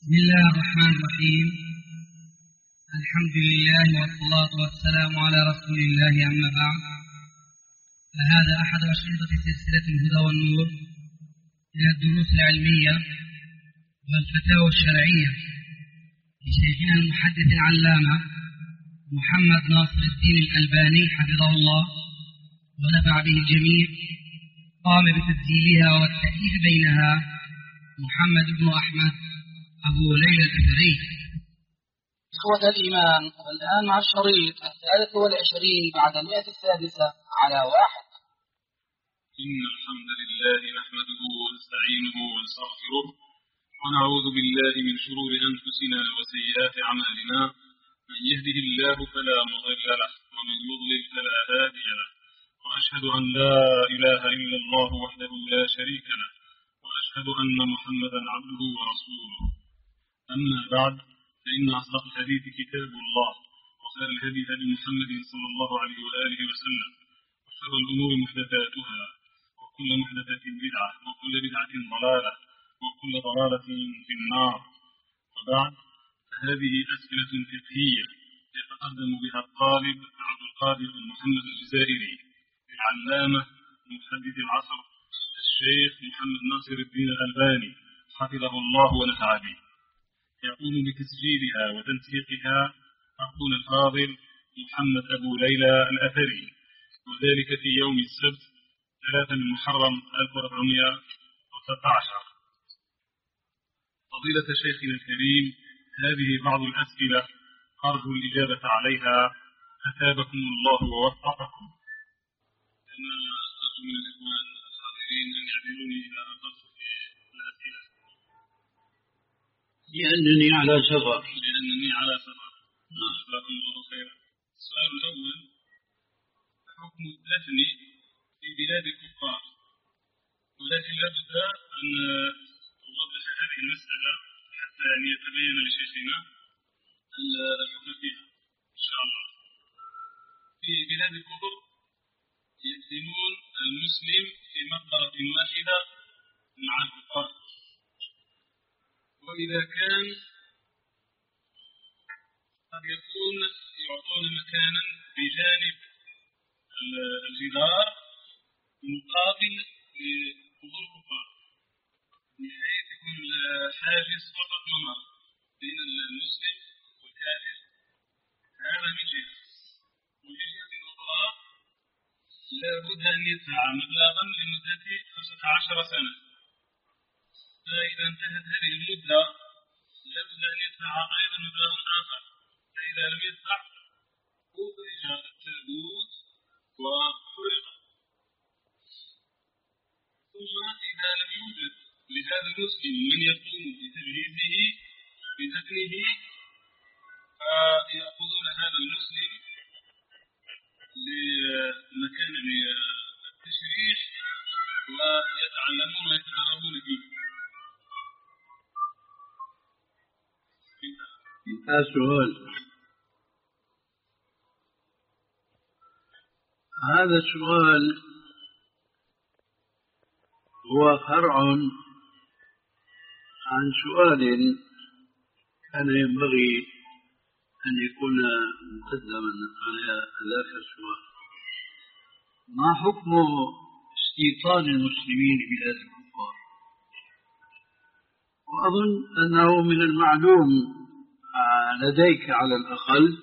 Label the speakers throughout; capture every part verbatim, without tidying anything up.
Speaker 1: بسم الله الرحمن الرحيم. الحمد لله والصلاة والسلام على رسول الله، أما بعد، فهذا أحد أشرطة سلسلة الهدى والنور من الدروس العلمية والفتاوى الشرعية لشيخنا المحدث العلامة محمد ناصر الدين الألباني حفظه الله ونفع به الجميع. قام بتسجيلها والتأليف بينها محمد بن أحمد أبو ليلى الأثري.
Speaker 2: إخوة الإيمان، الآن مع الشريط الثالث والعشرين بعد المئة السادسة على واحد.
Speaker 3: إن الحمد لله نحمده ونستعينه ونستغفره ونعوذ بالله من شرور أنفسنا وسيئات أعمالنا. من يهده الله فلا مضل له ومن يضلل فلا هادي له، وأشهد أن لا إله إلا الله وحده لا شريك له، وأشهد أن محمدا عبده ورسوله. أما بعد، فإن أصدق الحديث كتاب الله، وخير الهدي هدي محمد صلى الله عليه وآله وسلم، وشر الأمور محدثاتها، وكل محدثة بدعة، وكل بدعة ضلالة، وكل ضلالة في النار. وبعد، فهذه أسئلة فقهية يتقدم بها الطالب عبد القادر بن محمد الجزائري العلامة محدث العصر الشيخ محمد ناصر الدين الألباني حفظه الله ونفع به. يقوم بتسجيلها وتنسيقها أخونا الفاضل محمد أبو ليلى الأثري، وذلك في يوم السبت ثلاثة من محرم ألف وأربعمائة وستة عشر. فضيلة شيخنا الكريم، هذه بعض الأسئلة أرجو الإجابة عليها، أثابكم الله ووفقكم. أنا أرجو من الإخوان الحاضرين أن يعذروني إذا أخذت في الأسئلة،
Speaker 4: لأنني على سفر
Speaker 3: لأنني على سفر. جزاكم الله خيرا. السؤال الأول: حكم الدفن في بلاد الكفار؟ ولكن لابد أن نوضح هذه المسألة حتى يعني يتبين لشيخنا الحكم فيها إن شاء الله. في بلاد الكفر يدفنون المسلم في مقبرة واحدة مع الكفار، وإذا كان قد يكون يعطون مكانا بجانب الجدار مقابل لقبور الكفار، بحيث يكون الحاجز فقط ممر بين المسلم والكافر. هذا من جهة، ومن جهة أخرى لا بد أن يدفع مبلغا لمدة خمسة عشر سنة، فإذا انتهت هذه المدة لا بد أن يدفع أيضا مبلغا آخر، فإذا لم يدفع أخرج التابوت وحرق. ثم إذا لم يوجد لهذا المسلم من يقوم بتجهيزه بدفنه، فيأخذون هذا المسلم لمكان التشريح ويتعلمون ويتدربون فيه.
Speaker 4: انتهى السؤال. هذا السؤال هو فرع عن سؤال كان ينبغي أن يكون مقدما على ذاك السؤال: ما حكم استيطان المسلمين بلاد الكفار؟ وأظن أنه من المعلوم لديك على الأقل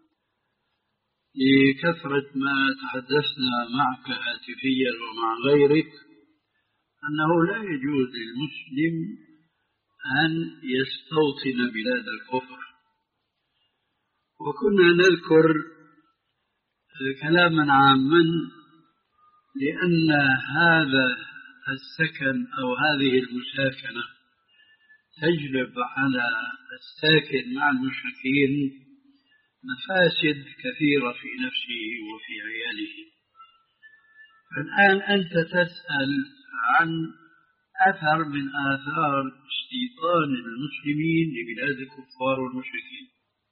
Speaker 4: لكثرة ما تحدثنا معك هاتفيا ومع غيرك أنه لا يجوز للمسلم أن يستوطن بلاد الكفر. وكنا نذكر كلاما عاما لأن هذا السكن أو هذه المساكنة تجلب على الساكن مع المشركين مفاسد كثيرة في نفسه وفي عياله. فالآن أنت تسأل عن أثر من آثار استيطان المسلمين لبلاد الكفار والمشركين.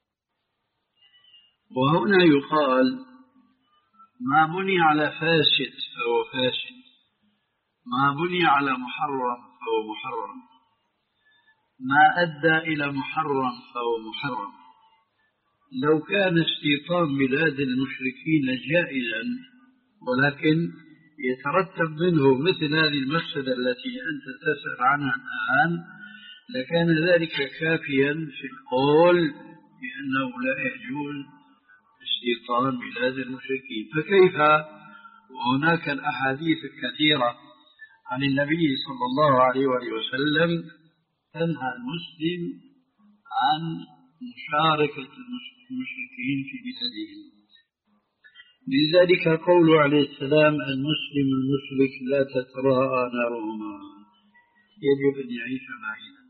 Speaker 4: وهنا يقال: ما بني على فاسد فهو فاسد، ما بني على محرم فهو محرم. ما أدى إلى محرم فهو محرم. لو كان استيطان بلاد المشركين جائزا ولكن يترتب منه مثل هذه المفسدة التي أنت تسأل عنها الآن لكان ذلك كافيا في القول بأنه لا يجوز استيطان بلاد المشركين. فكيف وهناك الأحاديث الكثيرة عن النبي صلى الله عليه وآله وسلم تنهى المسلم عن مشاركة المشركين في بلادهم. لذلك قول عليه السلام المسلم المشرك لا تتراءى نارهما، يجب أن يعيش بعيدا.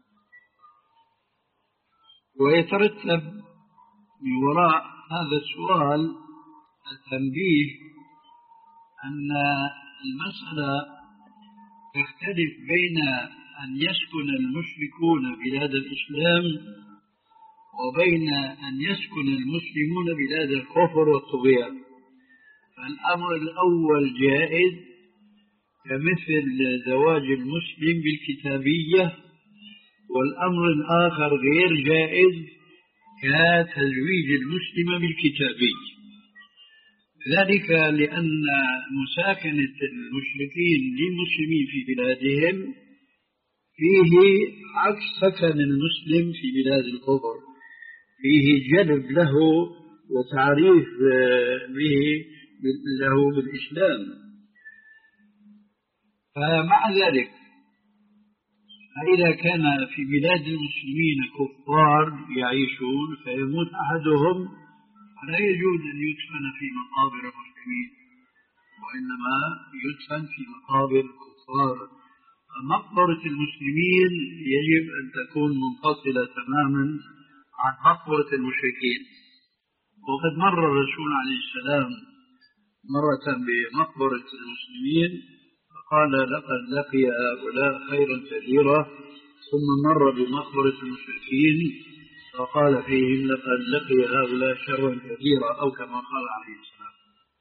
Speaker 4: ويترتب من وراء هذا السؤال التنبيه أن المسألة تختلف بين أن يسكن المشركون بلاد الإسلام وبين أن يسكن المسلمون بلاد الكفر والطغيان. فالأمر الأول جائز كمثل زواج المسلم بالكتابية، والأمر الآخر غير جائز كتزويج المسلم بالكتابي. ذلك لأن مساكنة المشركين للمسلمين في بلادهم فيه عكس سكن المسلم في بلاد الكفر، فيه جلب له وتعريف به له بالإسلام. فمع ذلك فإذا كان في بلاد المسلمين كفار يعيشون فيموت أحدهم فلا يجوز أن يدفن في مقابر المسلمين وإنما يدفن في مقابر الكفار. مقبرة المسلمين يجب أن تكون منفصلة تماما عن مقبرة المشركين. وقد مر الرسول عليه السلام مرة بمقبرة المسلمين فقال لقد لقي هؤلاء خيرا كثيرا، ثم مر بمقبرة المشركين فقال فيهم لقد لقي هؤلاء شرا كثيرا، أو كما قال عليه السلام.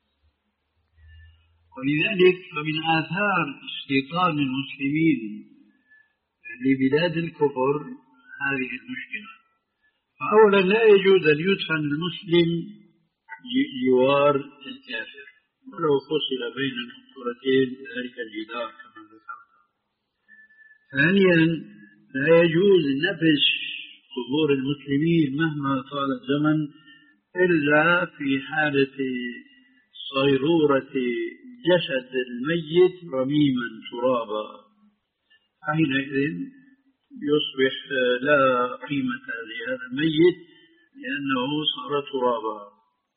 Speaker 4: ولذلك فمن آثار استيطان المسلمين لبلاد الكفر هذه المشكلة. فأولا لا يجوز أن يدفن المسلم جوار الكافر ولو فصل بين المقبرتين ذلك الجدار كما ذكرت. ثانيا لا يجوز نبش قبور المسلمين مهما طال الزمن إلا في حالة صيرورة جسد الميت رميما ترابا، حينئذ يصبح لا قيمة لهذا الميت لأنه صار ترابا.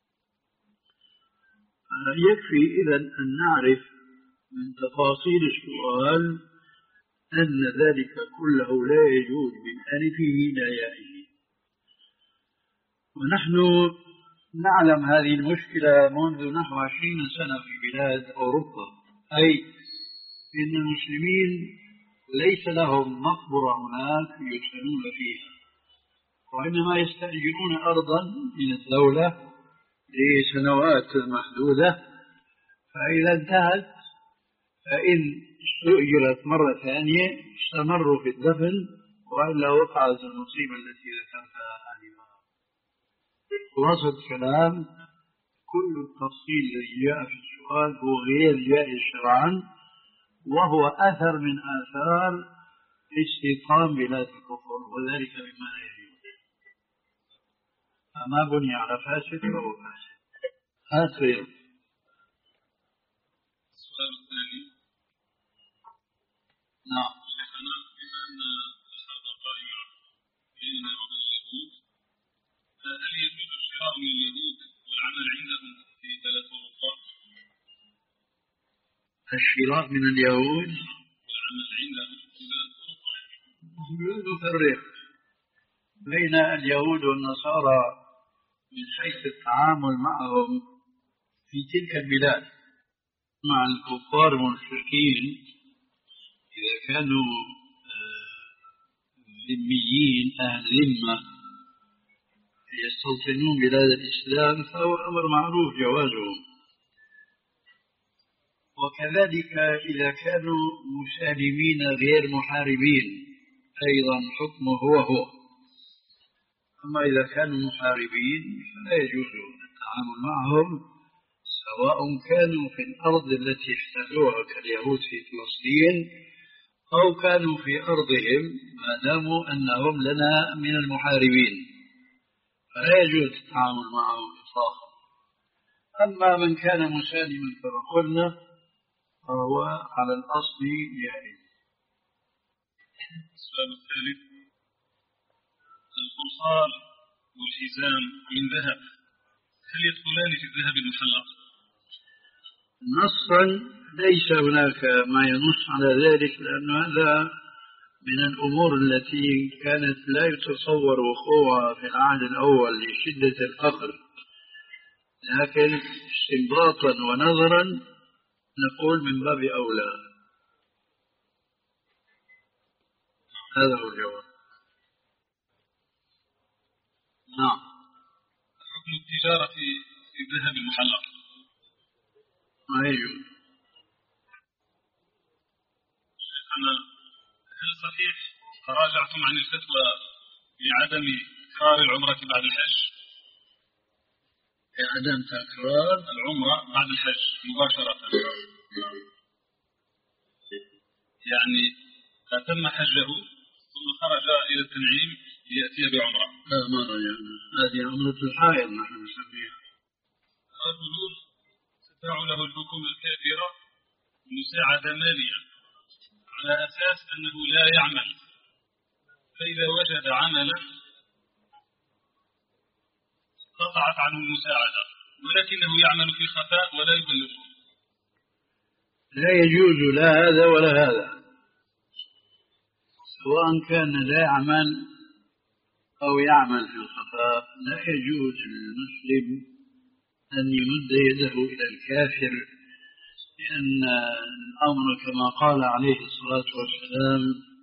Speaker 4: يكفي إذن أن نعرف من تفاصيل السؤال أن ذلك كله لا يجوز من ألفه إلى يائه. ونحن نعلم هذه المشكلة منذ نحو عشرين سنة في بلاد أوروبا، أي إن المسلمين ليس لهم مقبرة هناك يدفنون فيها، وإنما يستأجرون أرضا من الدولة لسنوات محدودة، فإذا انتهت فإن استؤجرت مرة ثانية استمروا في الدفن، وإلا وقعت المصيبة التي ذكرتها آنفا. خلاصة الكلام كل التفصيل الذي جاء في السؤال هو غير جائز شرعا، وهو أثر من آثار استيطان بلاد الكفر، وذلك بما لا يجوز. فما بني على فاسد فهو فاسد. هذا خير.
Speaker 3: السؤال الثاني.
Speaker 4: نعم.
Speaker 3: شيخنا بما أن الحرب قائمة بيننا وبين اليهود، هل يجوز الشراء من اليهود والعمل عندهم في بلاد أوروبا؟
Speaker 4: الشراء من اليهود
Speaker 3: والعمل عندهم في بلاد أوروبا.
Speaker 4: نحن نفرق بين اليهود والنصارى من حيث التعامل معهم في تلك البلاد. مع الكفار والمشركين إذا كانوا ذميين أهل ذمة يستوطنون بلاد الإسلام فهو أمر معروف جوازهم. وكذلك إذا كانوا مسالمين غير محاربين أيضا حكمه هو هو. أما إذا كانوا محاربين فلا يجوز التعامل معهم، سواء كانوا في الأرض التي احتلوها كاليهود في فلسطين أو كانوا في أرضهم، ما داموا أنهم لنا من المحاربين فلا يجوز التعامل معهم إطلاقا. أما من كان مسالما كما قلنا فهو على الأصل جائز.
Speaker 3: السؤال الثالث: القرصان والحزام من ذهب هل يدخلان في الذهب المحلق؟
Speaker 4: نصا ليس هناك ما ينص على ذلك، لأن هذا من الأمور التي كانت لا يتصور وقوعها في العهد الأول لشدة الفقر، لكن استنباطا ونظرا نقول من باب أولى. هذا هو الجواب. نعم.
Speaker 3: حكم التجارة في الذهب المحلق؟
Speaker 4: ما يجوز.
Speaker 3: شيخنا، هل صحيح تراجعتم عن الفتوى بعدم تكرار العمرة بعد الحج؟
Speaker 4: بعدم تكرار
Speaker 3: العمرة بعد الحج مباشرة، يعني أتم حجه ثم خرج إلى التنعيم ليأتي بعمرة.
Speaker 4: لا ما رجعنا، هذه عمرة الحائض نحن نسميها.
Speaker 3: رجل تدفع له الحكومة الكافرة مساعدة مالية على أساس أنه لا يعمل، فإذا وجد عملا قطعت عنه المساعدة، ولكنه يعمل في خفاء ولا يبلغه.
Speaker 4: لا يجوز لا هذا ولا هذا، سواء كان لا يعمل أو يعمل في الخفاء. لا يجوز للمسلم أن يمد يده إلى الكافر، لأن الأمر كما قال عليه الصلاة والسلام: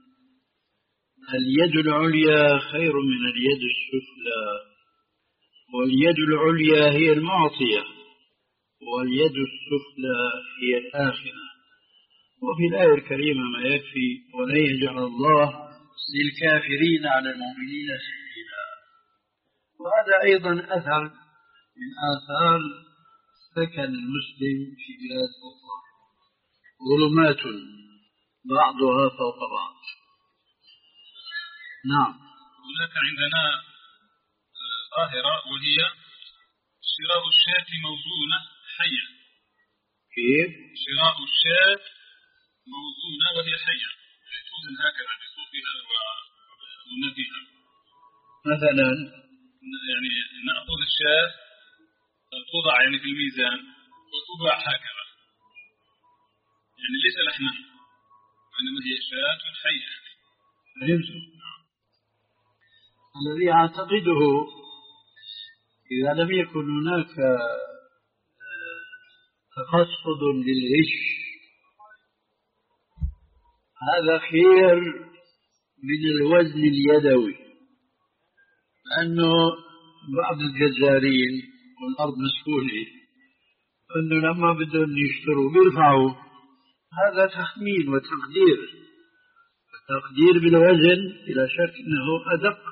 Speaker 4: اليد العليا خير من اليد السفلى، واليد العليا هي المعطية واليد السفلى هي الآخرة. وفي الآية الكريمة ما يكفي: ولن يجعل الله للكافرين على المؤمنين سبيلا. وهذا أيضا أثر من آثار سكن المسلم في بلاد أخرى، ظلمات بعضها فوق بعض. نعم.
Speaker 3: هناك عندنا ظاهرة وهي شراء الشاة موزونة حية.
Speaker 4: كيف؟
Speaker 3: شراء الشاة موزونة وهي حية، توزن هكذا بصوفها ونبيها.
Speaker 4: مثلا
Speaker 3: يعني نأخذ الشاة توضع يعني في الميزان وتباع هكذا، يعني ليس لحما وإنما هي شاة حية.
Speaker 4: فهمت. الذي أعتقده إذا لم يكن هناك تقصد للغش هذا خير من الوزن اليدوي، لأنه بعض الجزارين والأرض مسؤولة أنه لما بدهم يشتروا بيرفعوا، هذا تخمين وتقدير. التقدير بالوزن بلا شك أنه أدق،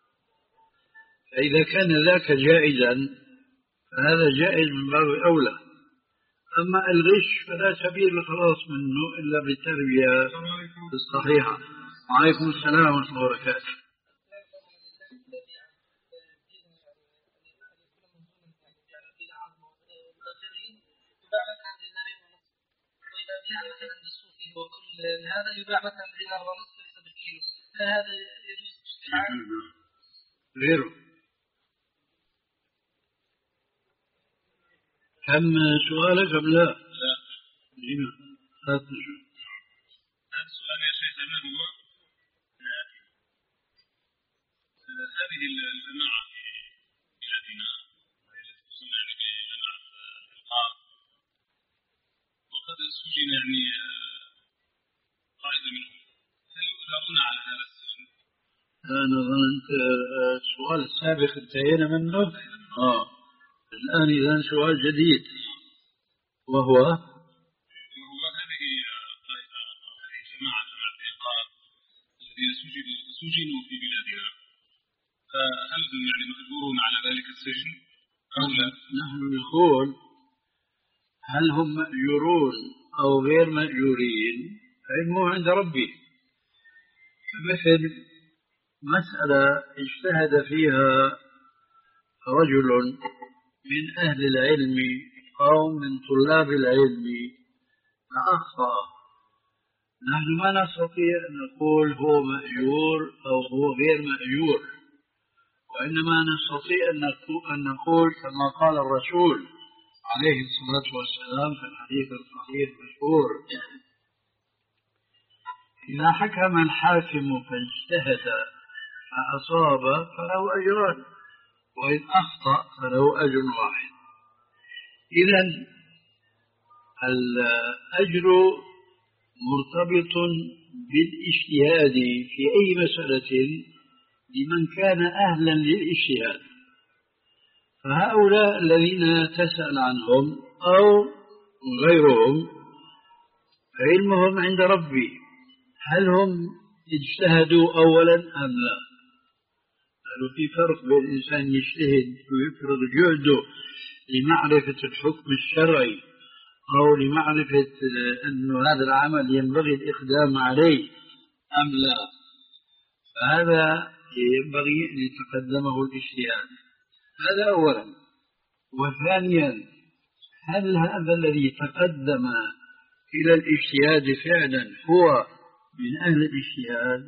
Speaker 4: فإذا كان ذاك جائزا فهذا جائز من باب أولى. أما الغش فلا سبيل الخلاص منه إلا بالتربية الصحيحة. وعليكم السلام ورحمة الله وبركاته.
Speaker 2: هذا يباع مثلا دينار ونصف حسب الكيلو، هذا يجوز
Speaker 4: غيره. كم سؤالك أم لا؟
Speaker 3: لا.
Speaker 4: هنا هات نشوف.
Speaker 3: هذا السؤال يا شيخ ما هو؟ هذه الجماعة في بلادنا التي تسمى يعني بجماعة الإنقاذ، وقد سجن يعني قاعدة منهم، هل يؤثرون على هذا السجن؟
Speaker 4: أنا ظننت السؤال السابق انتهينا منه. آه. الآن إذا سؤال جديد وهو
Speaker 3: وهو هذه قاعدة هذه جماعة جماعة الإنقاذ الذين سجنوا سجنوا في بلادنا، فهل هم يعني مأجورون على ذلك السجن أو لا؟
Speaker 4: نحن نقول هل هم مأجورون أو غير مأجورين علمه عند ربي. مثل مسألة اجتهد فيها رجل من أهل العلم أو من طلاب العلم فأخطأ، نحن ما نستطيع أن نقول هو مأجور أو هو غير مأجور، وإنما نستطيع أن نقول كما قال الرسول عليه الصلاة والسلام في الحديث الصحيح المشهور: إذا حكم الحاكم فاجتهد فأصاب فله أجران، وإن أخطأ فله أجر واحد. إذن الأجر مرتبط بالاجتهاد في أي مسألة لمن كان أهلا للاجتهاد، فهؤلاء الذين تسأل عنهم أو غيرهم علمهم عند ربي، هل هم اجتهدوا أولا أم لا؟ لأنه في فرق بين الإنسان يجتهد ويفرغ جهده لمعرفة الحكم الشرعي أو لمعرفة أن هذا العمل ينبغي الإقدام عليه أم لا، فهذا ينبغي أن يتقدمه الاجتهاد. هذا أولا. وثانيا، هل هذا الذي تقدم إلى الاجتهاد فعلا هو من أهل الاجتهاد؟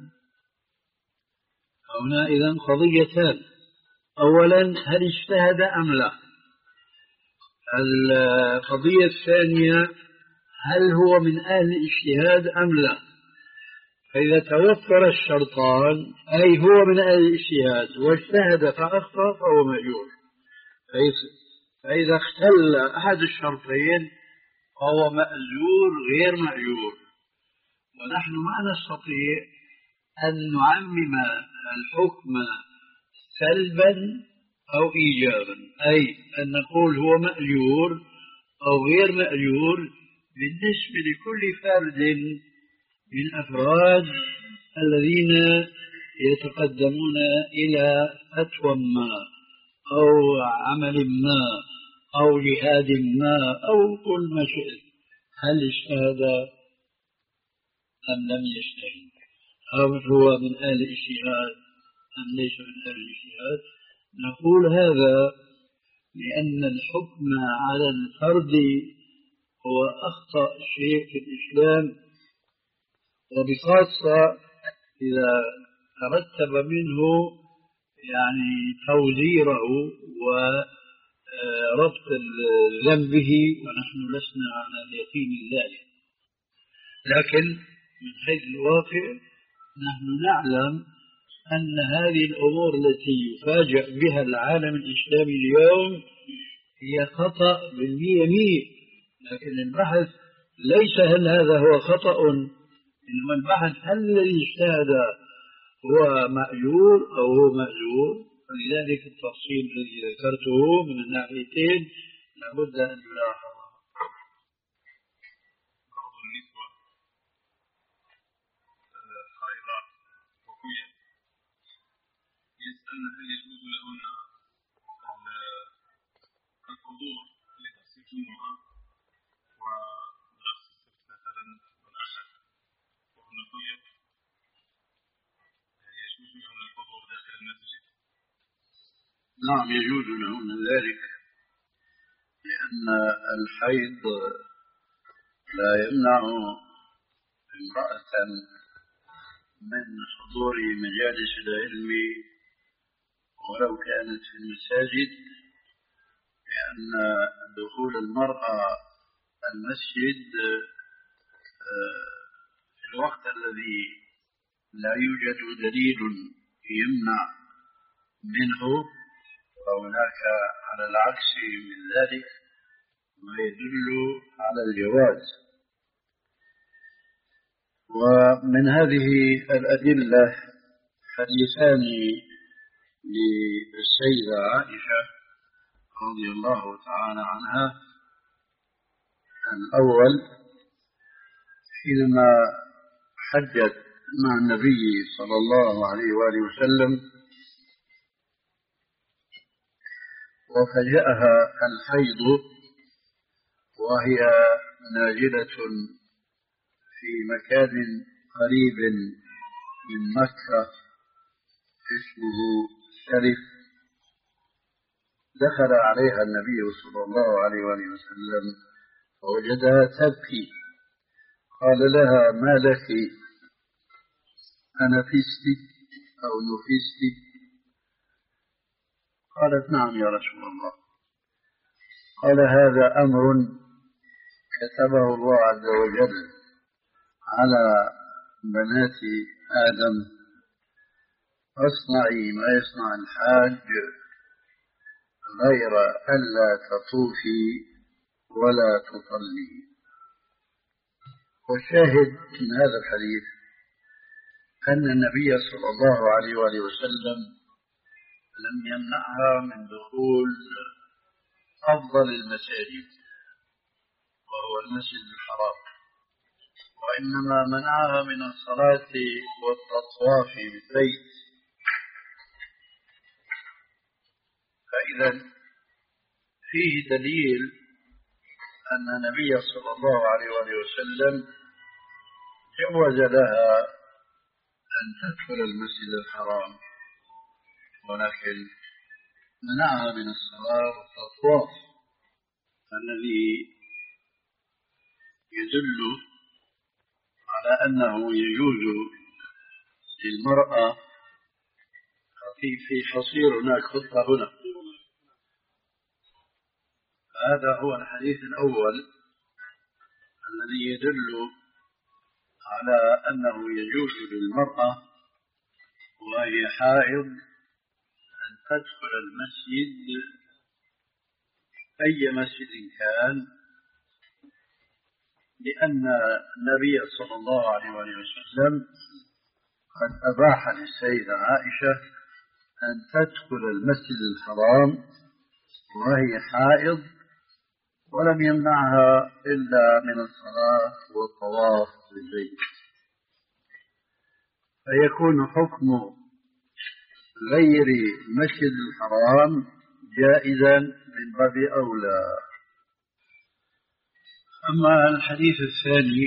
Speaker 4: هنا إذن قضيتان: أولا هل اجتهد أم لا؟ القضية الثانية هل هو من أهل الاجتهاد أم لا؟ فإذا توفر الشرطان أي هو من أهل الاجتهاد واجتهد فأخطأ فهو مأجور، فإذا اختل أحد الشرطين فهو مأجور غير مأجور. ونحن ما نستطيع أن نعمم الحكم سلبا أو إيجابا، أي أن نقول هو مأجور أو غير مأجور بالنسبة لكل فرد من أفراد الذين يتقدمون إلى فتوى ما أو عمل ما أو جهاد ما أو كل ما شئت، هل اجتهد أم لم يجتهد، أو هو من أهل الاجتهاد أم ليس من أهل الاجتهاد. نقول هذا لأن الحكم على الفرد هو أخطأ شيء في الإسلام، وبخاصة إذا ترتب منه يعني توزيره وربط ذنبه، ونحن لسنا على اليقين ذلك. لكن من حيث الواقع نحن نعلم أن هذه الأمور التي يفاجأ بها العالم الإسلامي اليوم هي خطأ بالمية مية، لكن البحث ليس هل هذا هو خطأ، إنما البحث هل الذي اجتهد هو مأجور أو هو مأجور. فلذلك التفصيل الذي ذكرته من الناحيتين لابد أن يلاحظ.
Speaker 3: بعض النسوة خائضات وكوية يسألن هل يجوز لهن الحضور لدرس الجمعة ودرس السبت مثلا والأحد وهن كوية، يجوز لهن الحضور داخل المسجد؟
Speaker 4: نعم يجوز لهن ذلك، لأن الحيض لا يمنع امرأة من حضور مجالس العلم ولو كانت في المساجد، لأن دخول المرأة المسجد في الوقت الذي لا يوجد دليل يمنع منه، فهناك على العكس من ذلك ما يدل على الجواز. ومن هذه الأدلة حديثان للسيدة عائشة رضي الله تعالى عنها. الأول حينما حجت مع النبي صلى الله عليه وآله وسلم وفجأها الحيض وهي نازلة في مكان قريب من مكة اسمه شرف. دخل عليها النبي صلى الله عليه وآله وسلم فوجدها تبكي، قال لها: ما لك؟ أنفست أو نفست؟ قالت: نعم يا رسول الله. قال: هذا أمر كتبه الله عز وجل على بنات آدم، فاصنعي ما يصنع الحاج غير ألا تطوفي ولا تطلي. والشاهد من هذا الحديث أن النبي صلى الله عليه وآله وسلم لم يمنعها من دخول أفضل المساجد وهو المسجد الحرام، وإنما منعها من الصلاة والتطواف بالبيت. فإذا فيه دليل أن النبي صلى الله عليه وآله وسلم جوز لها أن تدخل المسجد الحرام، ولكن منعها من الصلاة والتطواف الذي يدل على أنه يجوز للمرأة في في حصير هناك خطة هنا. هذا هو الحديث الأول الذي يدل على أنه يجوز للمرأة وهي حائض أن تدخل المسجد أي مسجد كان، لأن النبي صلى الله عليه وسلم قد أباح للسيدة عائشة أن تدخل المسجد الحرام وهي حائض، ولم يمنعها إلا من الصلاة والطواف بالبيت. فيكون حكم غير المسجد الحرام جائزا من باب أولى. أما الحديث الثاني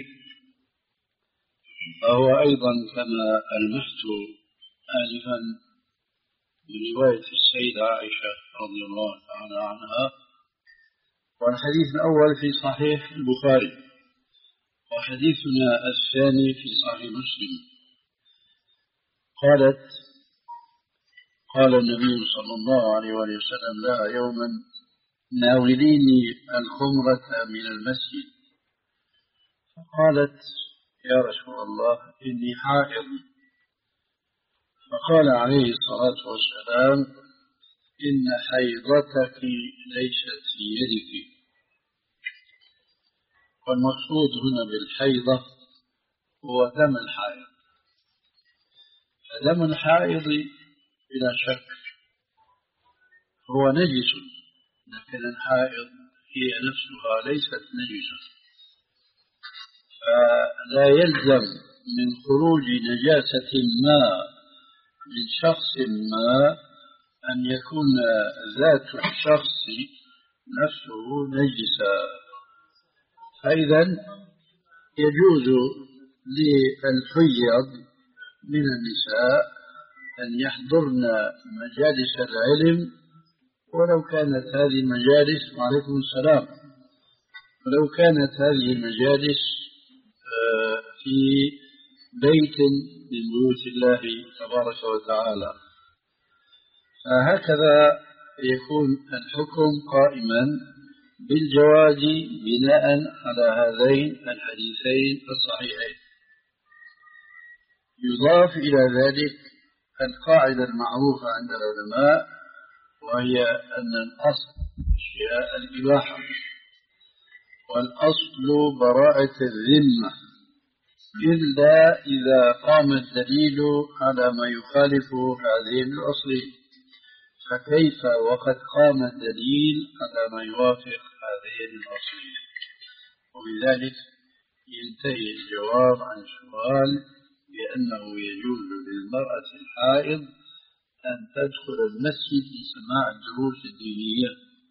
Speaker 4: فهو أيضا كما ألمحت آنفا من رواية السيدة عائشة رضي الله تعالى عنها، والحديث الأول في صحيح البخاري، وحديثنا الثاني في صحيح مسلم. قالت: قال النبي صلى الله عليه وسلم لها يوما: ناوليني الخمرة من المسجد. فقالت: يا رسول الله إني حائض. فقال عليه الصلاة والسلام: إن حيضتك ليست في يدك. والمقصود هنا بالحيضة هو دم الحائض. فدم الحائض بلا شك هو نجس، لكن الحائض هي نفسها ليست نجسة، فلا يلزم من خروج نجاسة ما من شخص ما أن يكون ذات الشخص نفسه نجسا. فإذا يجوز للحيض من النساء أن يحضرن مجالس العلم، ولو كانت هذه المجالس، وعليكم السلام، ولو كانت هذه المجالس في بيت من بيوت الله تبارك وتعالى. فهكذا يكون الحكم قائما بالجواز بناء على هذين الحديثين الصحيحين. يضاف إلى ذلك القاعدة المعروفة عند العلماء، وهي أن الأصل أشياء الإباحة، والأصل براءة الذمة، إلا إذا قام الدليل على ما يخالف هذين الأصلين. فكيف وقد قام الدليل على ما يوافق هذين الأصلين؟ وبذلك ينتهي الجواب عن السؤال بأنه يجوز للمرأة الحائض أن تدخل المسجد لسماع الدروس الدينية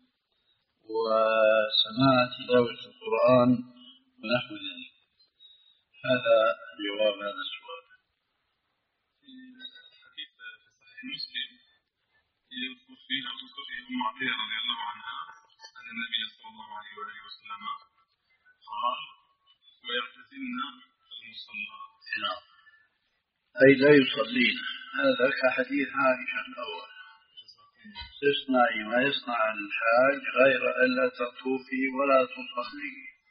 Speaker 4: وسماع تلاوة القرآن ونحو ذلك. هذا جواب هذا السؤال.
Speaker 3: في الحديث في صحيح مسلم يذكر فيه أو تذكر فيه أم عطية رضي الله عنها أن النبي صلى الله عليه وآله وسلم قال ويعتزلن المصلى.
Speaker 4: نعم، أي لا يصلين. هذا كحديث عائشة الأول، تصنعي ما يصنع الحاج غير ألا تطوفي ولا تصلي.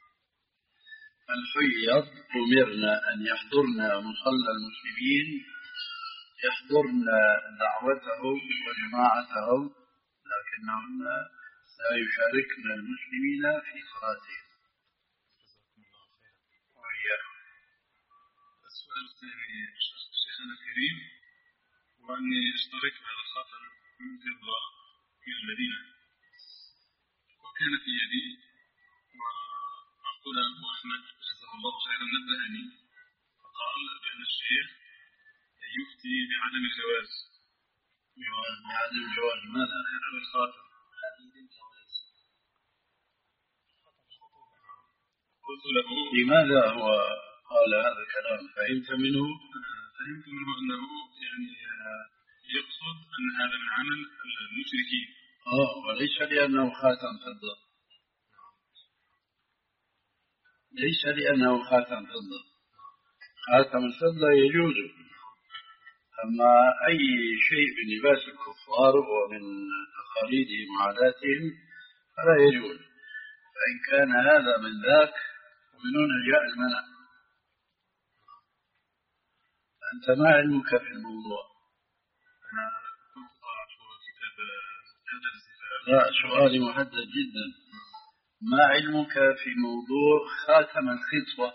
Speaker 4: الحيض أمرنا أن يحضرن مصلى المسلمين، يحضرن دعوتهم وجماعتهم، لكنهن لا يشاركن المسلمين في صلاتهم.
Speaker 3: السؤال الثاني شيخنا الكريم، وأني اشتريت هذا الخاتم من فضة في المدينة وكان في يدي، وأخونا أبو أحمد جزاه الله خيرا نبهني فقال بأن الشيخ يفتي بعدم الجواز.
Speaker 4: بعدم الجواز ماذا؟
Speaker 3: هذا الخاتم قلت له
Speaker 4: لماذا هو قال هذا الكلام؟ فهمت منه؟
Speaker 3: فهمت منه أنه يعني يقصد أن هذا من عمل المشركين.
Speaker 4: آه وليس لأنه خاتم فضة، ليس لأنه خاتم فضة. خاتم الفضة يجوز، أما أي شيء من لباس الكفار ومن تقاليدهم وعاداتهم فلا يجوز. فإن كان هذا من ذاك ومن هنا جاء المنع. أنت ما علمك في الموضوع؟
Speaker 3: أنا كنت قرأت كتاب هذا الزفاف.
Speaker 4: لا، سؤالي محدد جدا. ما علمك في موضوع خاتم الخطوة؟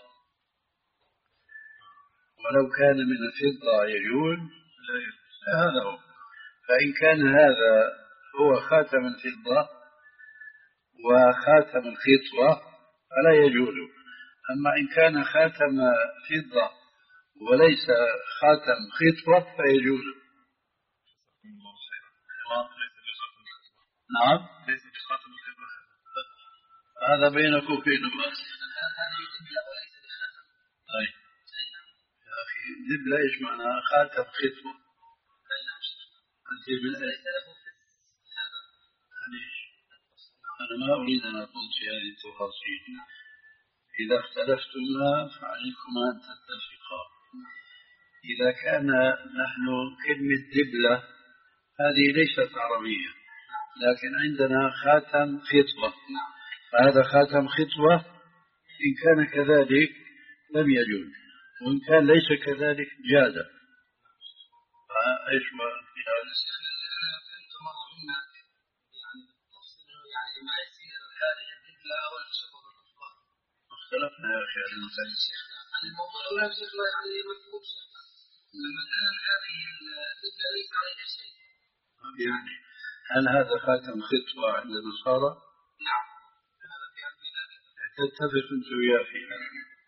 Speaker 4: ولو كان من الفضة يجوز؟ لا، هذا هو. فإن كان هذا هو خاتم الفضة وخاتم الخطوة فلا يجوز. أما إن كان خاتم فضة وليس خاتم خطوة فيجوز. نعم،
Speaker 3: ليس بخاتم الخطوة.
Speaker 4: هذا بينك وبين الله. طيب يا أخي، دبلة إيش معنى خاتم خطوة؟ أنت من أنا ما أريد أن أقول في هذه التفاصيل. إذا اختلفتما فعليكما أن تتفقا. إذا كان نحن كلمة دبلة هذه ليست عربية، لكن عندنا خاتم خطوة، فهذا خاتم خطوة إن كان كذلك لم يجوز، وإن كان ليس كذلك جاز. فإيش ما في هذا؟
Speaker 2: أنا فهمت مرة منك يعني تفصيل يعني ما يصير هذه الدبلة ولا تشبه بالكفار.
Speaker 4: اختلفنا يا أخي على المسألة.
Speaker 2: الموضوع الأولى بشكل يعني مفهوم شيخنا، أما الآن هذه الدبلة ليس عليها شيء.
Speaker 4: يعني هل هذا خاتم خطوة عند النصارى؟
Speaker 2: نعم، هذا في عندي ذلك.
Speaker 4: تتفق أنت وياه في هذا؟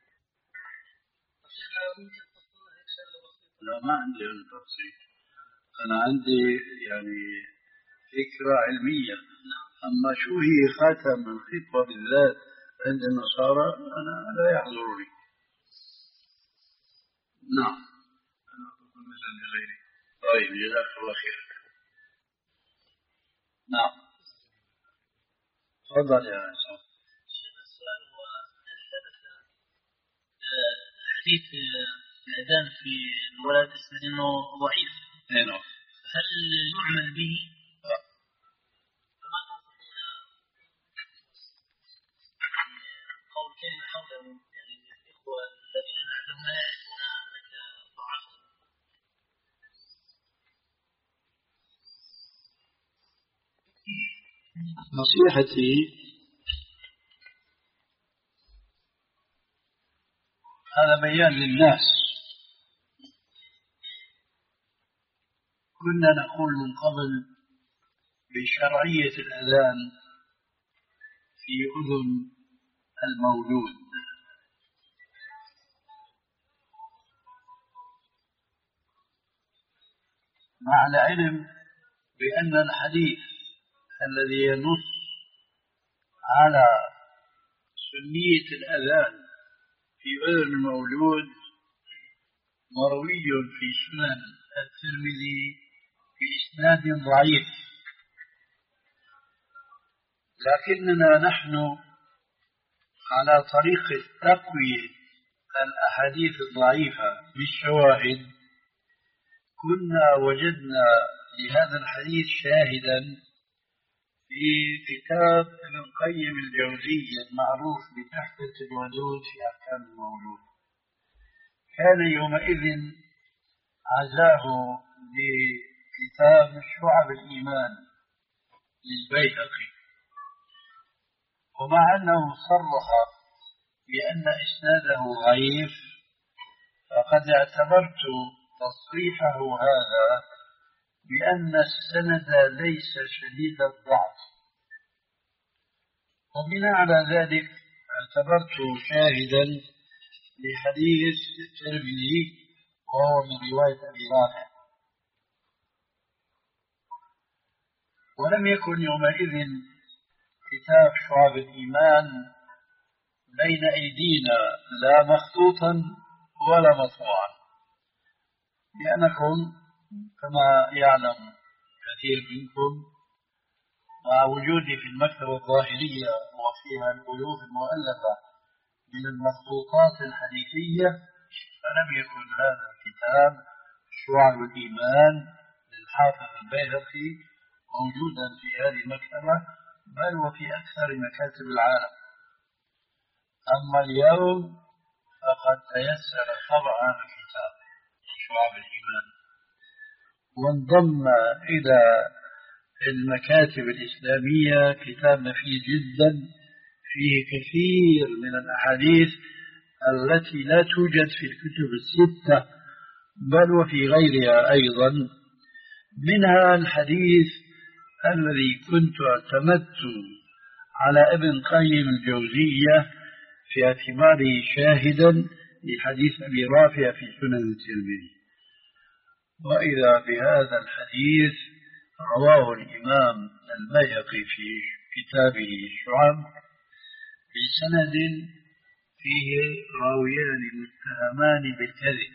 Speaker 4: لا، ما عندي هذا التفصيل. أنا عندي يعني فكرة علمية، أما شو هي خاتم الخطوة بالذات عند النصارى أنا لا يحضرني. نعم،
Speaker 3: أنا أترك المجال لغيري.
Speaker 4: طيب جزاك الله خير. نعم تفضل يا عصام.
Speaker 5: السؤال هو هل ثبت حديث الأذان في الولد إنه ضعيف؟
Speaker 4: نعم.
Speaker 5: هل يعمل به؟
Speaker 4: لا.
Speaker 5: فما تنصحون قول كلمة حوله يعني الإخوة الذين نعلم لا يعرفون أنك ضعفت؟
Speaker 4: نصيحتي هذا بيان للناس. كنا نقول من قبل بشرعية الأذان في أذن المولود، مع العلم بأن الحديث الذي ينص على سنية الأذان في أذن المولود مروي في سنن الترمذي بإسناد ضعيف، لكننا نحن على طريق تقوية الأحاديث الضعيفة بالشواهد كنا وجدنا لهذا الحديث شاهدا في كتاب ابن القيم الجوزية المعروف بتحفة الودود في أحكام المولود. كان يومئذ عزاه لكتاب شعب الإيمان للبيهقي، ومع أنه صرح بأن إسناده ضعيف فقد اعتبرت تصريحه هذا بأن السند ليس شديد الضعف، وبناء على ذلك اعتبرته شاهدا لحديث الترمذي وهو من رواية أبي رافع. ولم يكن يومئذ كتاب شعب الإيمان بين أيدينا لا مخطوطا ولا مطبوعا، لأنكم كما يعلم كثير منكم مع وجودي في المكتبة الظاهرية وفيها الألوف المؤلفة من المخطوطات الحديثية، فلم يكن هذا الكتاب شعب الإيمان للحافظ البيهقي موجودا في هذه المكتبة بل وفي أكثر مكاتب العالم. أما اليوم فقد تيسر طبع هذا الكتاب شعب الإيمان، وانضم إلى المكاتب الإسلامية كتاب نفيس جدا فيه كثير من الأحاديث التي لا توجد في الكتب الستة بل وفي غيرها أيضا، منها الحديث الذي كنت اعتمدت على ابن قيم الجوزية في اعتباره شاهدا لحديث أبي رافع في سنن الترمذي. وإذا بهذا الحديث رواه الإمام البيهقي في كتابه الشعب بسند فيه راويان متهمان بالكذب،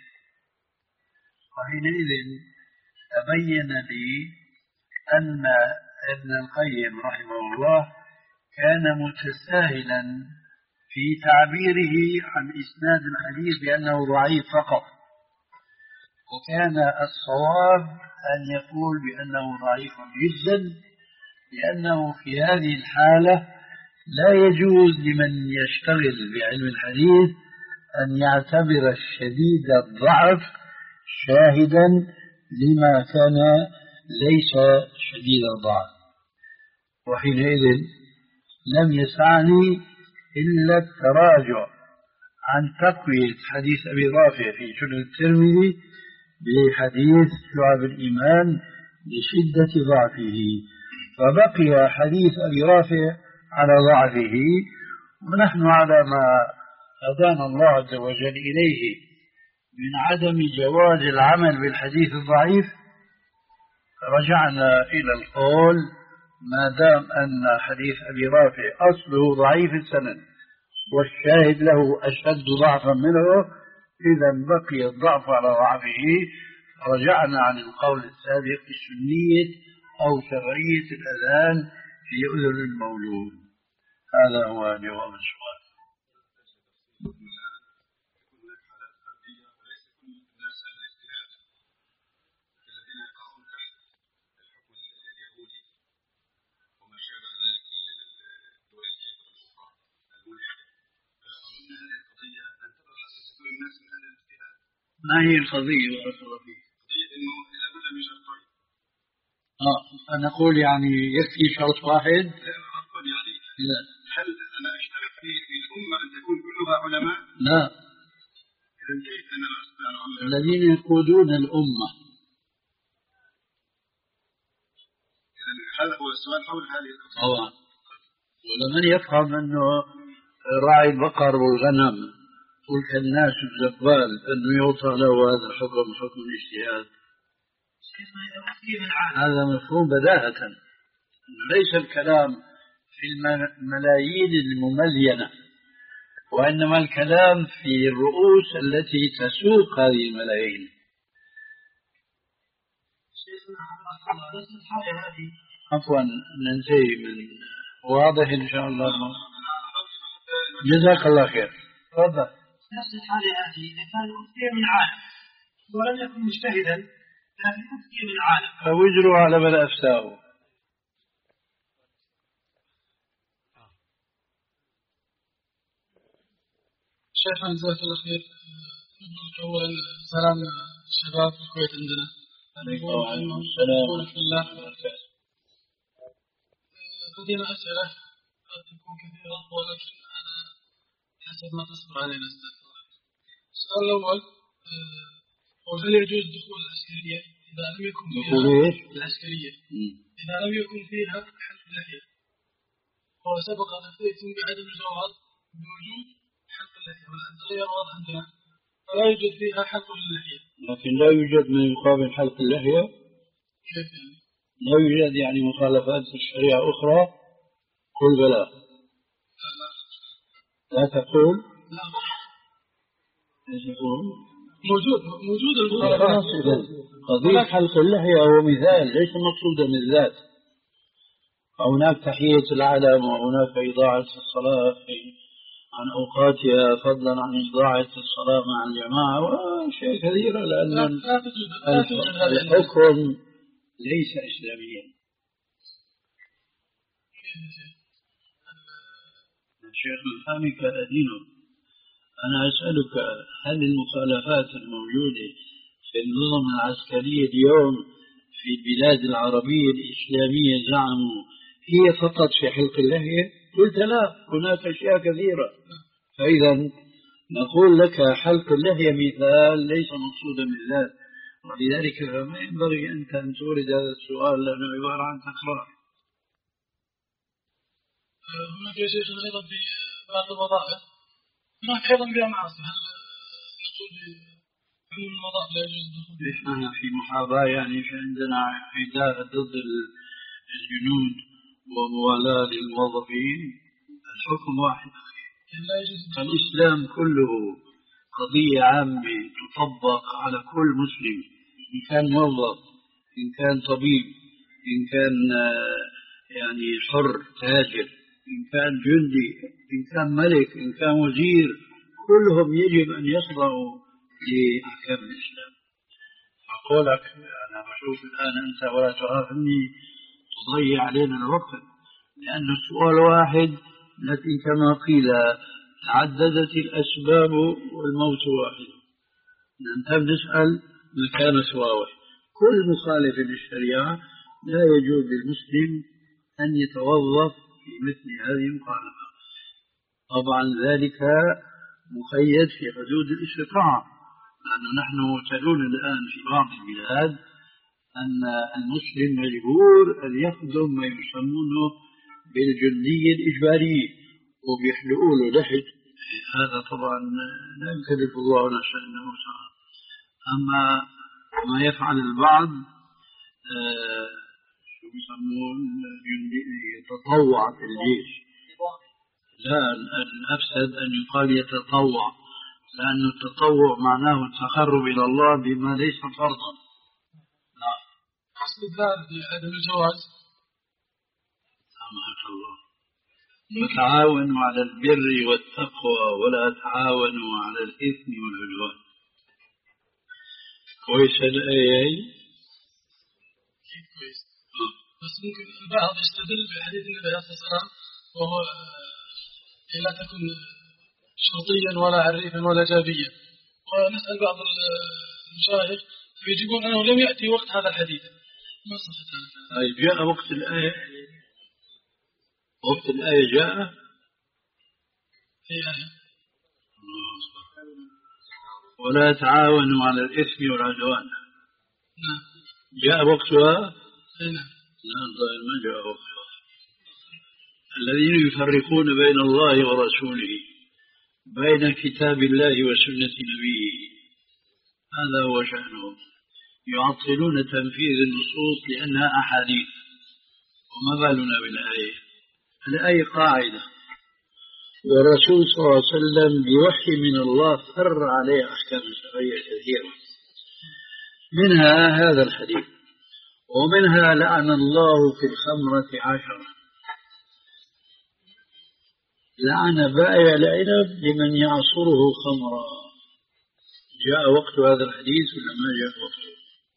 Speaker 4: وحينئذ تبين لي أن ابن القيم رحمه الله كان متساهلا في تعبيره عن إسناد الحديث بأنه ضعيف فقط، وكان الصواب أن يقول بأنه ضعيف جدا، لأنه في هذه الحالة لا يجوز لمن يشتغل بعلم الحديث أن يعتبر الشديد الضعف شاهدا لما كان ليس شديد الضعف. وحينئذ لم يسعني إلا التراجع عن تقوية حديث أبي رافع في سنن الترمذي بحديث شعب الإيمان لشدة ضعفه، فبقي حديث أبي رافع على ضعفه، ونحن على ما هدانا الله عز وجل إليه من عدم جواز العمل بالحديث الضعيف، رجعنا إلى القول ما دام أن حديث أبي رافع أصله ضعيف السند والشاهد له أشد ضعفا منه، إذا بقي الضعف على ضعفه، رجعنا عن القول السابق بسنية أو شرعية الأذان في أذن المولود. هذا هو جواب السؤال. ما هي القضية بارك الله فيك؟
Speaker 3: قضية إنه لابد من شرطين.
Speaker 4: آه فنقول يعني يكفي شرط واحد؟
Speaker 3: لا أقول يعني
Speaker 4: لا.
Speaker 3: هل أنا أشترط في الأمة أن تكون كلها علماء؟
Speaker 4: لا.
Speaker 3: إذا كيف أنا أستطيع علماء؟
Speaker 4: الذين يقودون الأمة.
Speaker 3: إذا هذا هو السؤال حول هذه القضية.
Speaker 4: طبعا. ولمن يفهم أنه راعي البقر والغنم تلك الناس الزبال أنه يوصل له هذا الحكم حكم الاجتهاد. هذا مفهوم بداهة، ليس الكلام في الملايين المملينة، وإنما الكلام في الرؤوس التي تسوق هذه الملايين. عفوا ننتهي من واضح إن شاء الله. جزاك الله خير. تفضل.
Speaker 5: نفس الحالة هذه إذا كان أفتي من عالم ولم يكن مجتهدا لكن أفتي من عالم
Speaker 4: فوجروا على من أفتاه.
Speaker 6: شيخنا جزاك الله خير. أولا سلام الشباب في الكويت عندنا.
Speaker 4: عليكم السلام
Speaker 6: ورحمة الله وبركاته. لدينا أسئلة قد تكون كثيرة ولكن أنا حسب ما تصبر علينا أستاذ. السؤال الأول هو هل يجوز دخول العسكرية إذا لم يكن فيها العسكرية إذا لم يكن فيها حلق اللحية؟ هو سبق أن أفتيتم بعدم الجواز بوجود حلق اللحية والآن تغير واضح عندنا فلا يوجد فيها حلق اللحية.
Speaker 4: لكن لا يوجد ما يقابل حلق اللحية.
Speaker 6: كيف يعني؟
Speaker 4: لا يوجد يعني مخالفات في الشريعة أخرى؟ قل بلى.
Speaker 6: لا لا
Speaker 4: لا تقول.
Speaker 6: لا
Speaker 4: ايش يقول؟
Speaker 6: موجود موجود المخالفات.
Speaker 4: قضية حلق اللحية هو مثال ليس مقصودا من الذات. هناك تحية العلم وهناك إضاعة الصلاة عن أوقاتها فضلا عن إضاعة الصلاة مع الجماعة وشيء كثير، لأن الحكم ليس إسلاميا. الشيخ الفهمي كان دينه. أنا أسألك هل المخالفات الموجودة في النظم العسكرية اليوم في البلاد العربية الإسلامية زعموا هي فقط في حلق اللحية؟ قلت لا، هناك أشياء كثيرة. فإذا نقول لك حلق اللحية مثال ليس مقصودا بالذات، ولذلك فما ينبغي أنت أن تورد هذا السؤال لأنه عبارة عن تكرار.
Speaker 6: هناك يا شيخ أيضا في بعض الوظائف هناك أيضا بها معاصي، هل نقول بعموم الوظائف لا يجوز الدخول؟
Speaker 4: نحن في محاباة يعني في عندنا عداء ضد الجنود وموالاة للموظفين، الحكم واحد. الإسلام كله قضية عامة تطبق على كل مسلم، إن كان موظف، إن كان طبيب، إن كان يعني حر تاجر، إن كان جندي، إن كان ملك، إن كان وزير، كلهم يجب أن يخضعوا لأحكام الإسلام. أقولك أنا بشوف الآن أنت ولا تغافلني تضيع علينا الوقت، لأن السؤال واحد لكن كما قيل تعددت الأسباب والموت واحد. أنت بنسأل مكان سواوي. كل مخالف للشريعة لا يجوز للمسلم أن يتوظف في مثل هذه المخالفة. طبعا ذلك مقيد في حدود الاستطاعة، لأنه نحن مبتلون الآن في بعض البلاد أن المسلم مجبور أن يخدم ما يسمونه بالجندي الإجباري وبيحلقوا له لحد. هذا طبعا لا يكلف الله نفسا إلا وسعها. أما ما يفعل البعض آه شو يسمون الجندي يتطوع في الجيش، لا الأفسد أن يقال يتطوع، لأن التطوع معناه التقرب إلى الله بما ليس فرضا.
Speaker 6: نعم. أصل ذلك عدم الجواز.
Speaker 4: سامحك الله. وتعاونوا على البر والتقوى ولا تعاونوا على الإثم والعدوان. كويس الآية؟
Speaker 6: كويس. بس ممكن البعض يستدل بحديث النبي عليه الصلاة والسلام وهو لا تكن شرطيا ولا عريفا ولا جابيا، ونسأل بعض المشايخ فيجيبون أنه لم يأتي وقت هذا الحديث. ما صحت هذا؟
Speaker 4: أي جاء وقت الآية. وقت الآية جاء
Speaker 6: في آية
Speaker 4: ولا تعاونوا على الإثم والعدوان.
Speaker 6: نعم.
Speaker 4: جاء وقتها؟
Speaker 6: نعم.
Speaker 4: لا الظاهر ما جاء وقتها. الذين يفرقون بين الله ورسوله، بين كتاب الله وسنة نبيه، هذا هو شأنهم. يعطلون تنفيذ النصوص لأنها أحاديث، وما بالنا بالآية؟ الآية قاعدة، والرسول صلى الله عليه وسلم بوحي من الله فر عليه أحكام شرعية كثيرة، منها هذا الحديث، ومنها لعن الله في الخمرة عشرة، لعن بائع العنب لمن يعصره خمرا. جاء وقت هذا الحديث ولا ما جاء وقته؟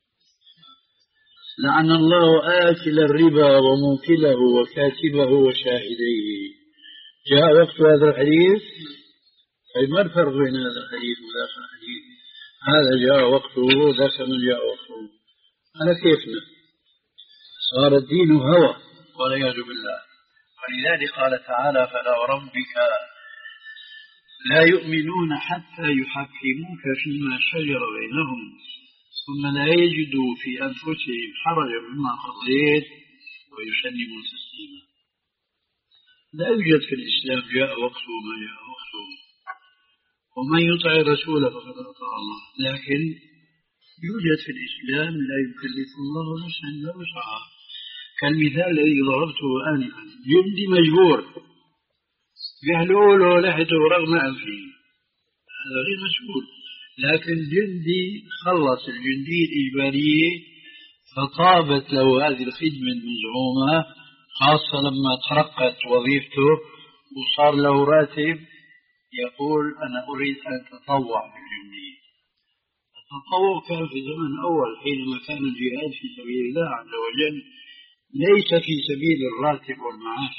Speaker 4: لعن الله آكل الربا وموكله وكاتبه وشاهديه. جاء وقت هذا الحديث؟ أي ما الفرق بين هذا الحديث وذاك الحديث؟ هذا جاء وقته وذاك من جاء وقته. على كيفنا صار الدين هوى والعياذ بالله. ولذلك قال تعالى: فلا وربك لا يؤمنون حتى يحكموك فيما شجر بينهم ثم لا يجدوا في أنفسهم حرجا مما قضيت ويسلموا تسليما. لا يوجد في الإسلام جاء وقته وما جاء وقته، ومن يطع الرسول فقد أطاع الله، لكن يوجد في الإسلام لا يكلف الله نفسا إلا وسعها، كالمثال الذي ضربته آنفا: جندي مجبور يحلوا له لحيته رغم أنفه، هذا غير مسؤول، لكن جندي خلص الجندية الإجبارية فطابت له هذه الخدمة المزعومة، خاصة لما ترقت وظيفته وصار له راتب، يقول: أنا أريد أن أتطوع بالجندية. التطوع كان في الزمن الأول حينما كان الجهاد في سبيل الله عز وجل، ليس في سبيل الراتب والمعاش.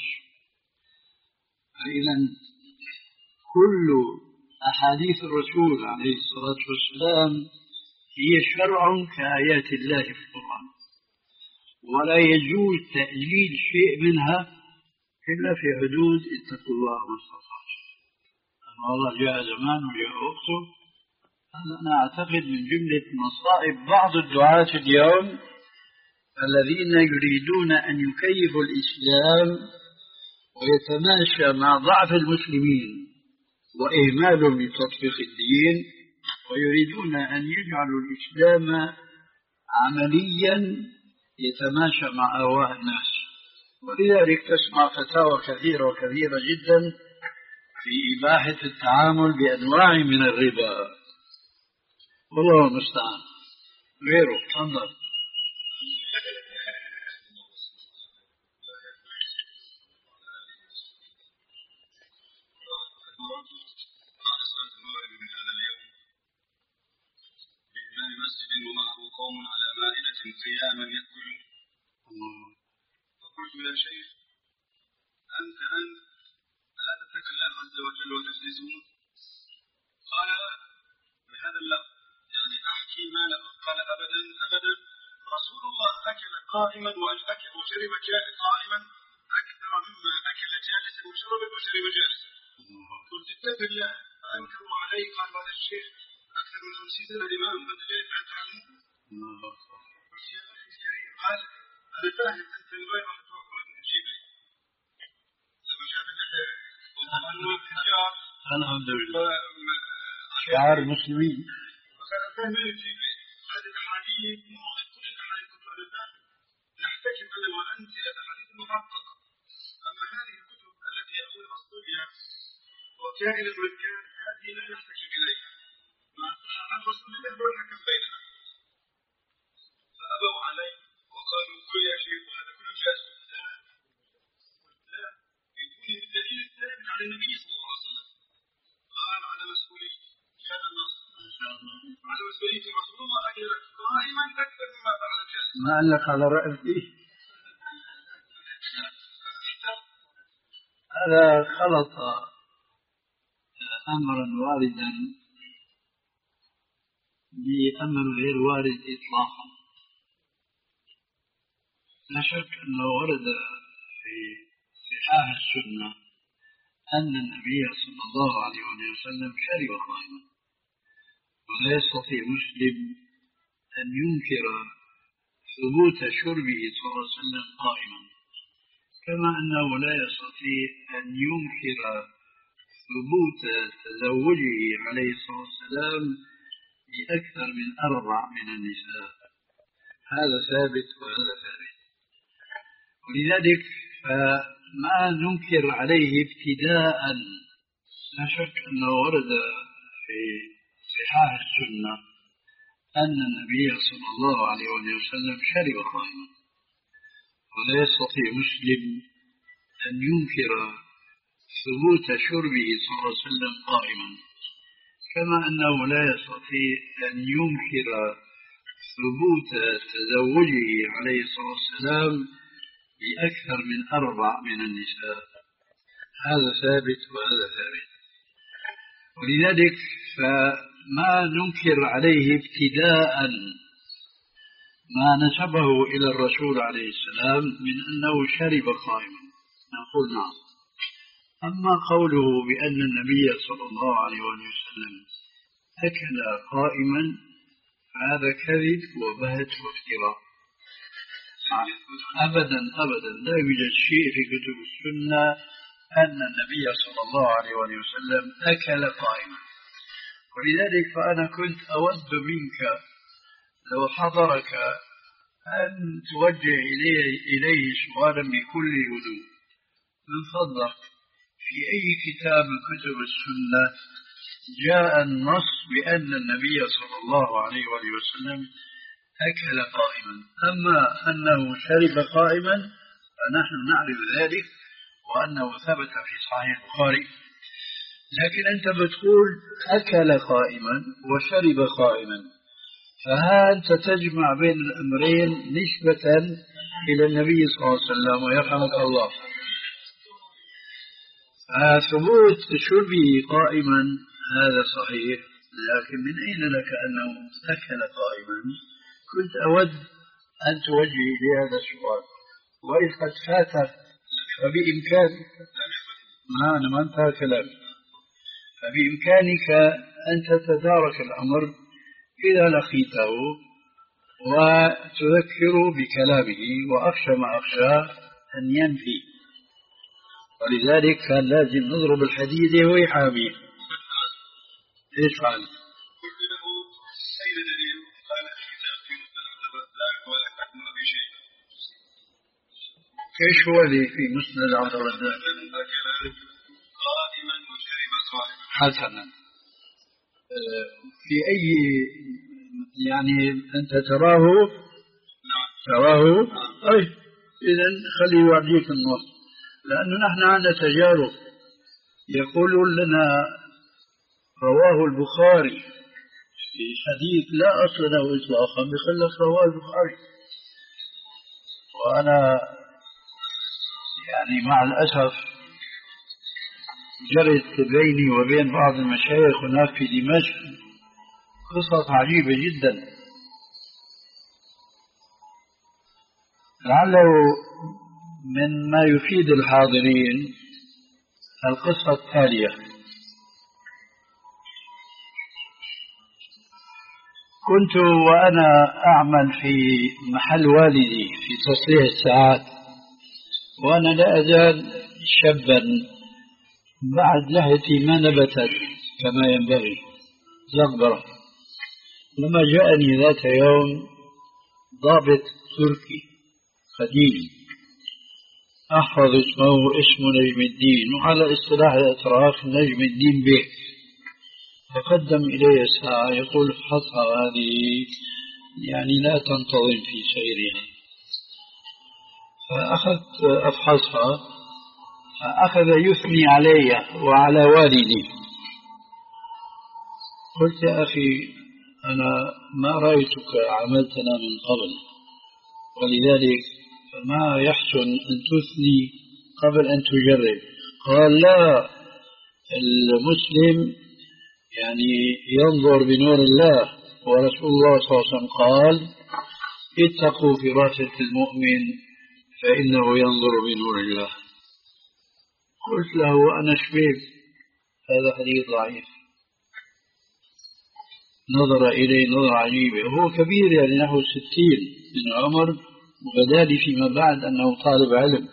Speaker 4: إذن كل أحاديث الرسول عليه الصلاة والسلام هي شرع كآيات الله في القرآن، ولا يجوز تأجيل شيء منها إلا في حدود اتقوا الله ما استطعتم. أما الله جاء زمان وجاء وقته، هذا أنا أعتقد من جملة مصائب بعض الدعاة اليوم الذين يريدون أن يكيفوا الإسلام ويتماشى مع ضعف المسلمين وإهمالهم لتطبيق الدين، ويريدون أن يجعلوا الإسلام عمليا يتماشى مع أهواء الناس. ولذلك تسمع فتاوى كثيرة وكثيرة جدا في إباحة التعامل بأنواع من الربا، والله المستعان. غيره تفضل.
Speaker 7: مسجد ومعه قوم على مائدة قياما يأكلون، فقلت يا شيخ أنت أنت ألا تتقي الله عز وجل وتجلسون؟ قال بهذا اللفظ يعني أحكي ما لا قال أبدا أبدا، رسول الله أكل قائما وأكل وشرب قائما أكثر مما أكل جالسا وشرب وشرب جالسا. قلت اتق الله، فأنكروا علي. قال هذا الشيخ أكثر من خمسين سنة الإمام قد ليه أنت عنه؟ قلت يا أخي الكريم، قال أنا فاهم أنت من وين راح تروح وين تجيب لي؟ لما شاف اللحية وأنه التجار
Speaker 4: الحمد لله شعار المسلمين،
Speaker 7: فقال أنا فاهم وين تجيب لي هذه الأحاديث. مو كل الأحاديث كنت أنا فاهم، نحتكم أنا وأنت إلى الأحاديث المحققة. أما هذه الكتب التي يأخذها الصبية وكائن من كان، هذه لا نحتكم إليها عن رسول الله والحكم بيننا. فأبوا علي وقالوا كل يا شيخ وهذا كله جاز. لا لا، يكون الدليل الثابت على النبي صلى الله عليه وسلم. قال على مسؤولية هذا النص على مسؤولية رسول الله أكل قائما أكثر مما فعل جالسا.
Speaker 4: ما قال لك على رأيي؟ هذا خلط أمرا واردا بأمر غير وارد إطلاقا. لا شك أنه ورد في صحاح السنة أن النبي صلى الله عليه وسلم شرب قائما، ولا يستطيع مسلم أن ينكر ثبوت شربه صلى الله عليه وسلم قائما، كما أنه لا يستطيع أن ينكر ثبوت تزوجه عليه الصلاة والسلام بأكثر من أربع من النساء. هذا ثابت وهذا ثابت. ولذلك فما ننكر عليه ابتداء، لا شك أنه ورد في صحاح السنة أن النبي صلى الله عليه وسلم شرب قائما، ولا يستطيع مسلم أن ينكر ثبوت شربه صلى الله عليه وسلم قائما، كما أنه لا يستطيع أن ينكر ثبوت تزوجه عليه الصلاة والسلام بأكثر من أربع من النساء. هذا ثابت وهذا ثابت. ولذلك فما ننكر عليه ابتداء ما نسبه إلى الرسول عليه السلام من أنه شرب قائما، نقول نعم. أما قوله بأن النبي صلى الله عليه وسلم أكل قائما هذا كذب وبهت وافتراء. أبدا أبدا لا يوجد شيء في كتب السنة أن النبي صلى الله عليه وسلم أكل قائما. ولذلك فأنا كنت أود منك لو حضرك أن توجه إليه, إليه سؤالا بكل هدوء، من فضلك في أي كتاب من كتب السنة جاء النص بأن النبي صلى الله عليه وسلم أكل قائما؟ أما أنه شرب قائما فنحن نعرف ذلك وأنه ثبت في صحيح البخاري، لكن أنت بتقول أكل قائما وشرب قائما، فها أنت تجمع بين الأمرين نسبة إلى النبي صلى الله عليه وسلم ويرحمك الله. ثبوت شربه قائما هذا صحيح، لكن من أين لك أنه أكل قائما؟ كنت أود أن توجه لي هذا السؤال، وإذ قد فاتك فبإمكانك ما أنا ما انتهى كلامي فبإمكانك أن تتدارك الأمر إذا لقيته وتذكره بكلامه، وأخشى ما أخشى أن ينفي، ولذلك كان لازم نضرب الحديد ويحاميه. إيش فعل؟
Speaker 7: قلت له أين دليل؟ قال الكتاب في مسند عبد الرزاق ولا تحمل بشيء.
Speaker 4: إيش هو اللي في مسند عبد الرزاق؟
Speaker 7: قائما وشرب قائما.
Speaker 4: حسنا، في أي يعني أنت تراه؟ تراه؟ أي إذن خلي يعطيك النص، لأنه نحن عندنا تجارب. يقولون لنا رواه البخاري في حديث لا أصل له إطلاقا، بيقول لك رواه البخاري، وأنا يعني مع الأسف جرت بيني وبين بعض المشايخ هناك في دمشق قصص عجيبة جدا، لعله مما يفيد الحاضرين القصة التالية. كنت وأنا أعمل في محل والدي في تصليح الساعات، وأنا لا أزال شابا بعد لحيتي ما نبتت كما ينبغي زغبرة. لما جاءني ذات يوم ضابط تركي قديم أحفظ اسمه اسم نجم الدين، وعلى اصطلاح الأتراك نجم الدين به، فقدم إلي ساعة يقول افحصها هذه يعني لا تنتظم في سيرها. فأخذت أفحصها، فأخذ يثني علي وعلى والدي. قلت يا أخي أنا ما رأيتك عملتنا من قبل، ولذلك ما يحسن أن تثني قبل أن تجرب. قال لا، المسلم يعني ينظر بنور الله، ورسول الله صلى الله عليه وسلم قال اتقوا فراسة المؤمن فإنه ينظر بنور الله. قلت له أنا شبيب، هذا حديث ضعيف. نظر إلي نظر عجيبة، وهو كبير يعني نحو ستين من عمر، وبدالي فيما بعد أنه طالب علم.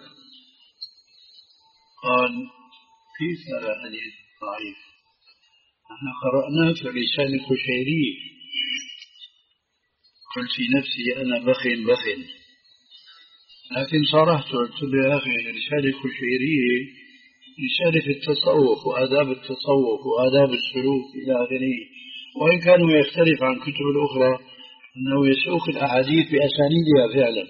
Speaker 4: قال كيف هذا حديث ضعيف؟ نحن قرأناه في لسان القشيري. قلت في نفسي أنا بخن بخن، لكن صرحت قلت له يا أخي رسالة الخشيرية رسالة في التصوف وآداب التصوف وآداب السلوك إلى آخره، وإن كانوا يختلف عن كتب الأخرى أنه يسوق الأحاديث بأسانيدها فعلا.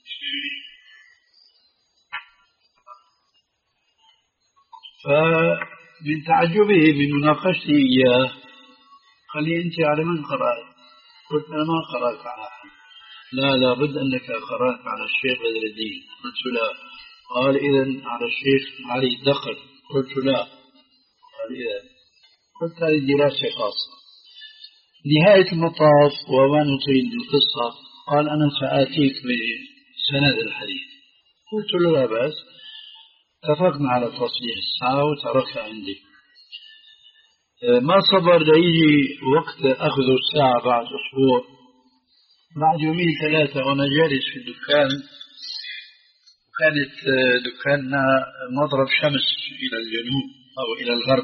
Speaker 4: فمن تعجبه من مناقشتي إياه قال لي أنت على من قرأت؟ قلت أنا ما قرأت على أحد. لا لابد أنك قرأت على الشيخ بدر الدين. قلت لا. قال إذن على الشيخ علي الدقل. قلت لا. قال إذن. قلت هذه دراسة خاصة. نهاية المطاف وما نطيل القصة قال أنا سآتيك بسند الحديث. قلت له لا بأس. اتفقنا على تصليح الساعة وتركها عندي. ما صبر ليجي وقت أخذ الساعة بعد أسبوع، بعد يومين ثلاثة وأنا جالس في الدكان، وكانت دكاننا مضرب شمس إلى الجنوب أو إلى الغرب،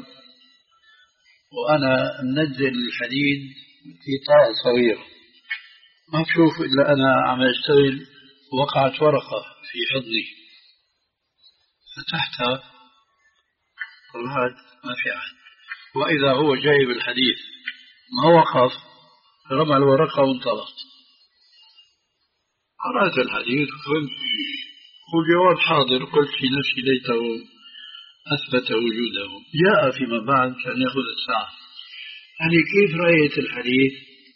Speaker 4: وأنا منزل الحديد في طاء صغير ما بشوف إلا أنا عم أشتغل، وقعت ورقة في حضني فتحتها طلعت ما في أحد، وإذا هو جايب الحديث ما وقف، رمى الورقة وانطلقت. قرأت الحديث والجواب حاضر. قلت في نفسي ليته أثبت وجوده. جاء فيما بعد كان يأخذ الساعة. يعني كيف رأيت الحديث؟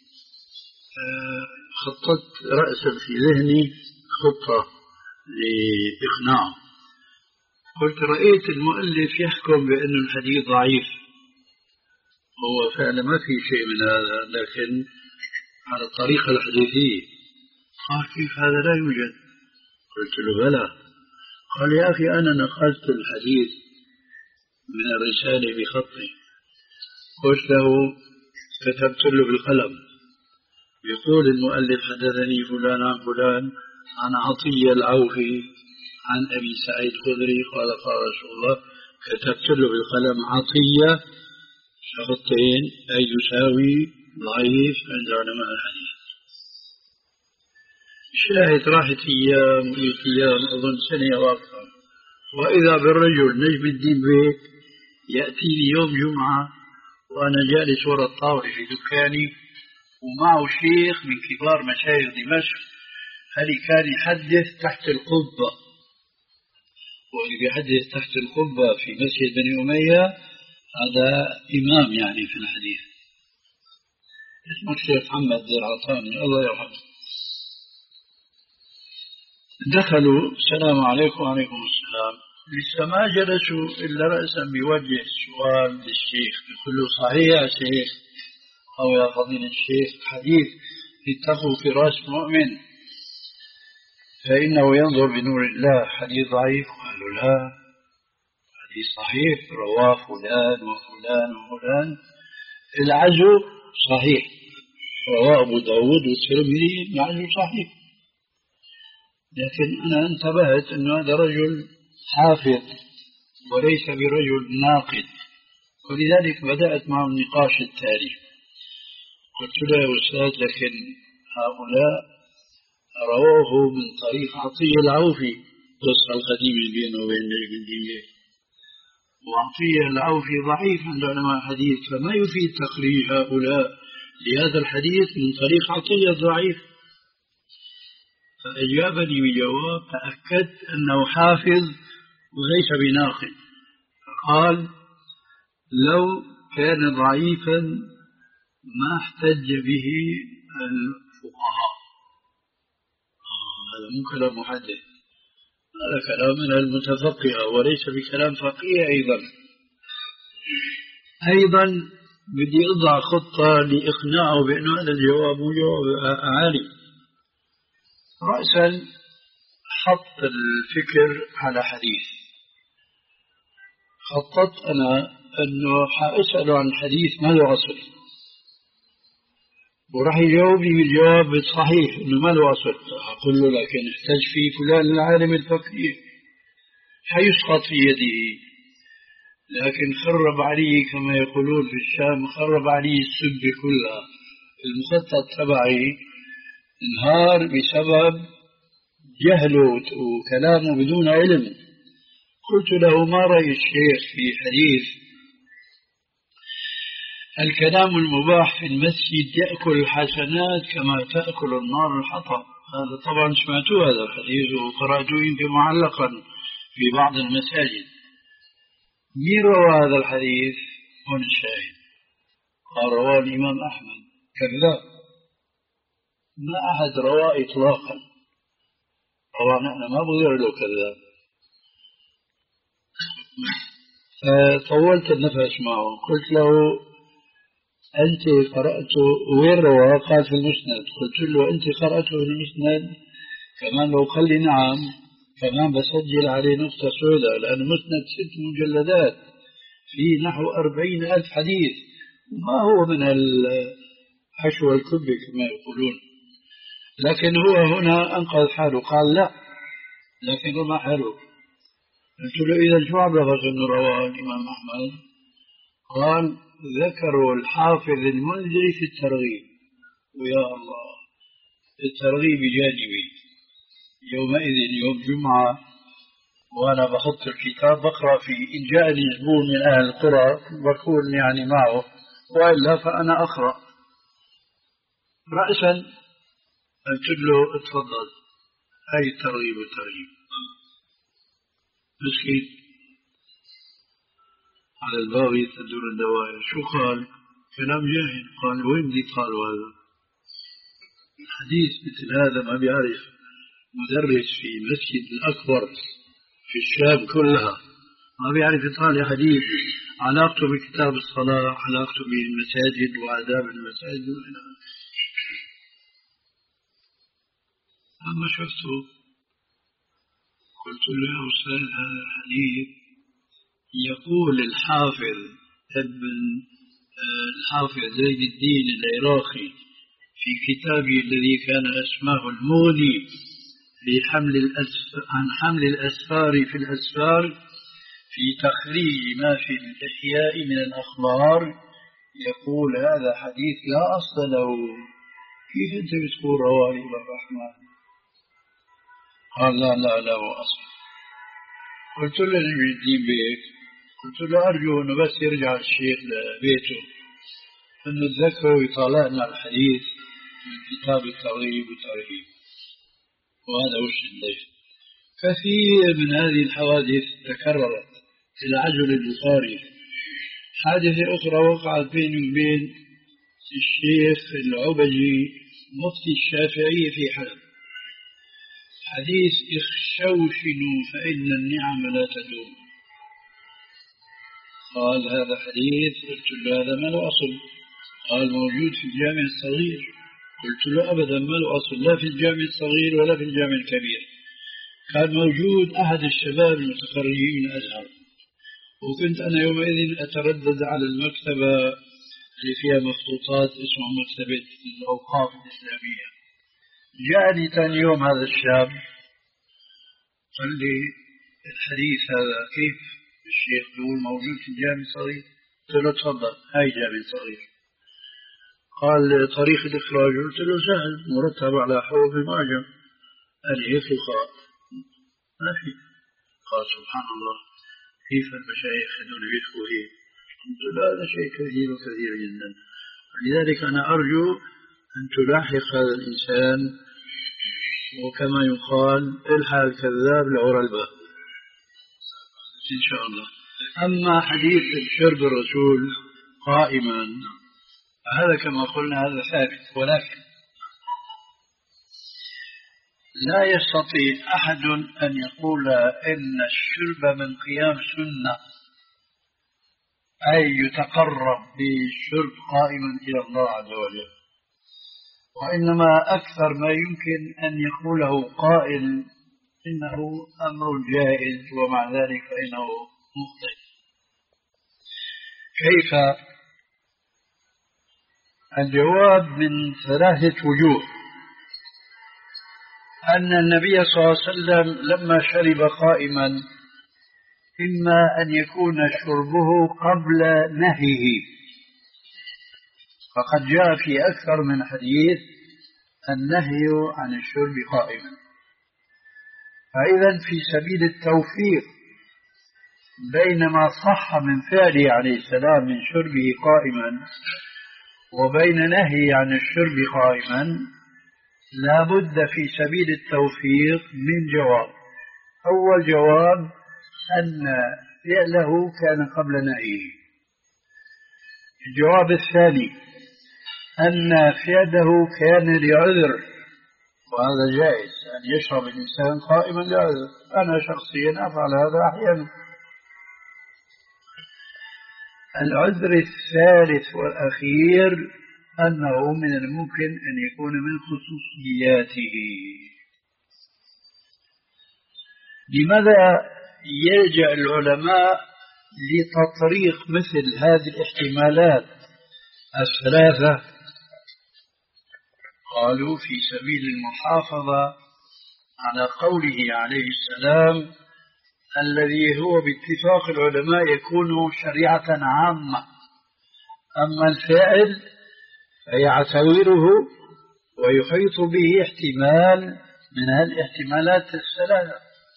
Speaker 4: خططت رأسا في ذهني خطة لإقناعه. قلت رأيت المؤلف يحكم بأن الحديث ضعيف، هو فعلا ما في شيء من هذا لكن على الطريقة الحديثية. قال كيف هذا لا يوجد؟ قلت له بلى. قال يا أخي أنا نقلت الحديث من الرسالة بخطي. قلت له كتبت له بالقلم يقول المؤلف حدثني فلان عن فلان عن عطية العوفي عن أبي سعيد خدري قال قال رسول الله. كتبت له بالقلم عطية شخطين أي يساوي ضعيف عند علماء الحديث. شاهد راحت أيام أيام أظن سنة واقفة، وإذا بالرجل نجم الدين بيك يأتيني يوم جمعة وأنا جالس وراء الطاولة في دكاني ومعه شيخ من كبار مشايخ دمشق، هل كان يحدث تحت القبة، واللي بيحدث تحت القبة في مسجد بني أمية هذا إمام يعني في الحديث، اسمه الشيخ محمد العطاني الله يرحمه. دخلوا السلام عليكم وعليكم السلام، لسه ما جلسوا إلا رأسا بيوجه السؤال للشيخ يقول له صحيح يا شيخ أو يا فضيلة الشيخ حديث اتقوا فراش مؤمن فإنه ينظر بنور الله حديث ضعيف؟ قالوا لا حديث صحيح رواه فلان وفلان وفلان. العزو صحيح رواه أبو داود والترمذي العزو صحيح، لكن أنا انتبهت أن هذا رجل حافظ وليس برجل ناقد، ولذلك بدأت معه النقاش التالي. قلت له يا أستاذ لكن هؤلاء رواه من طريق عطية العوفي، قصة القديمة بينه وبين نجم الدين، وعطية العوفي ضعيف عند علماء الحديث، فما يفيد تخريج هؤلاء لهذا الحديث من طريق عطية الضعيف. فأجابني بجواب تأكدت أنه حافظ وليس بناقد. فقال لو كان ضعيفا ما احتج به الفقهاء. آه هذا مو كلام محدث، هذا كلام من المتفقهة وليس بكلام فقيه. أيضا أيضا بدي أضع خطة لإقناعه بأن هذا الجواب مو جواب عالي. رأسا حط الفكر على حديث، خططت أنا أنه حأسأله عن الحديث ما له أصل، وراح يجاوبني بالجواب الصحيح أنه ما له أصل. أقول له لكن احتج في فلان العالم الفقيه حيسقط في يده، لكن خرب عليه كما يقولون في الشام، خرب عليه السب كلها. المخطط تبعي انهار بسبب جهله وكلامه بدون علم. قلت له ما رأي الشيخ في حديث الكلام المباح في المسجد يأكل الحسنات كما تأكل النار الحطب؟ هذا طبعا سمعتوا هذا الحديث وقرأتوا يمكن معلقا في بعض المساجد. مين روى هذا الحديث؟ هنا الشاهد. قال رواه الإمام أحمد. كذاب، ما أحد رواه إطلاقا. طبعا أنا ما بغير له كذاب. فطولت النفس معه، قلت له أنت قرأته وين رواه؟ قال في المسند. قلت له أنت قرأته في المسند؟ كمان لو قال لي نعم كمان بسجل عليه نقطة سوداء، لأن المسند ست مجلدات في نحو أربعين ألف حديث، ما هو من الحشو الكب كما يقولون. لكن هو هنا أنقذ حاله، قال لا لكنه ما حلو. قلت له إذا شو عرفك أنه رواه الإمام أحمد؟ قال ذكروا الحافظ المنذري في الترغيب. ويا الله، الترغيب جانبي. يومئذ يوم جمعة وأنا بخط الكتاب بقرأ فيه، إن جاءني زبون من أهل القرى بكون يعني معه، وإلا فأنا أقرأ. رأسا قلت له اتفضل، هاي الترغيب والترهيب. مسكين على الباغي تدور الدوائر. شو قال؟ كلام جاهل. قال وين دي قالوا هذا الحديث؟ مثل هذا ما بيعرف مدرس في مسجد الأكبر في الشام كلها ما بيعرف يطالع حديث علاقته بكتاب الصلاة، علاقته بالمساجد وآداب المساجد. أما شفته قلت له يا أستاذ هذا الحديث يقول الحافظ ابن الحافظ زيد الدين العراقي في كتابه الذي كان اسمه المغني في حمل الأسفار عن حمل الأسفار في الأسفار في تخريج ما في الإحياء من الأخبار، يقول هذا حديث لا أصل له. كيف أنت بتقول رواه الإمام أحمد؟ قال لا لا لا هو أصل. قلت له نجم الدين بيك، قلت له أرجو أنه بس يرجع الشيخ لبيته أنه تذكره ويطالعنا الحديث من كتاب الترغيب والترهيب. وهذا وش الليل. كثير من هذه الحوادث تكررت في العجل البخاري. حادثة أخرى وقعت بيني وبين الشيخ العبجي مفتي الشافعي في حلب، حديث اخشوشنوا فإن النعم لا تدوم. قال هذا حديث. قلت له هذا ما له أصل. قال موجود في الجامع الصغير. قلت له أبدا ما له أصل، لا في الجامع الصغير ولا في الجامع الكبير. كان موجود أحد الشباب المتخرجين من الأزهر، وكنت أنا يومئذ أتردد على المكتبة اللي فيها مخطوطات اسمها مكتبة الأوقاف الإسلامية. جاءني ثاني يوم هذا الشاب قال لي الحديث هذا كيف الشيخ بيقول موجود في الجامع الصغير؟ قلت له تفضل هاي جامع صغير. قال طريقة الإخراج؟ قلت له سهل، مرتب على حروف المعجم. قال لي هيك يقرأ؟ ما في. قال سبحان الله كيف المشايخ هذول بيحكوا هيك؟ قلت له هذا شيء كثير وكثير جدا. لذلك أنا أرجو أن تلاحق هذا الإنسان، وكما يقال الحق الكذاب لعرى الباب إن شاء الله. أما حديث شرب الرسول قائما هذا كما قلنا هذا ثابت، ولكن لا يستطيع أحد أن يقول إن الشرب من قيام سنة أي يتقرب بالشرب قائما إلى الله عز وجل، وإنما أكثر ما يمكن أن يقوله قائل إنه أمر جائز ومع ذلك فإنه مخطئ. كيف؟ الجواب من ثلاثة وجوه. أن النبي صلى الله عليه وسلم لما شرب قائما إما أن يكون شربه قبل نهيه، فقد جاء في أكثر من حديث النهي عن الشرب قائما. فإذا في سبيل التوفيق بين ما صح من فعله عليه السلام من شربه قائما وبين نهي عن الشرب قائما لا بد في سبيل التوفيق من جواب. أول جواب أن فعله كان قبل نهيه. الجواب الثاني أن فعله كان لعذر، وهذا جائز أن يشرب الإنسان قائما لعذر. أنا شخصيا أفعل هذا أحيانا. العذر الثالث والأخير أنه من الممكن أن يكون من خصوصياته. لماذا يلجأ العلماء لتطريق مثل هذه الاحتمالات الثلاثة؟ قالوا في سبيل المحافظة على قوله عليه السلام الذي هو باتفاق العلماء يكون شريعة عامة، أما الفاعل فيعتبره ويحيط به احتمال من هالاحتمالات الثلاثة.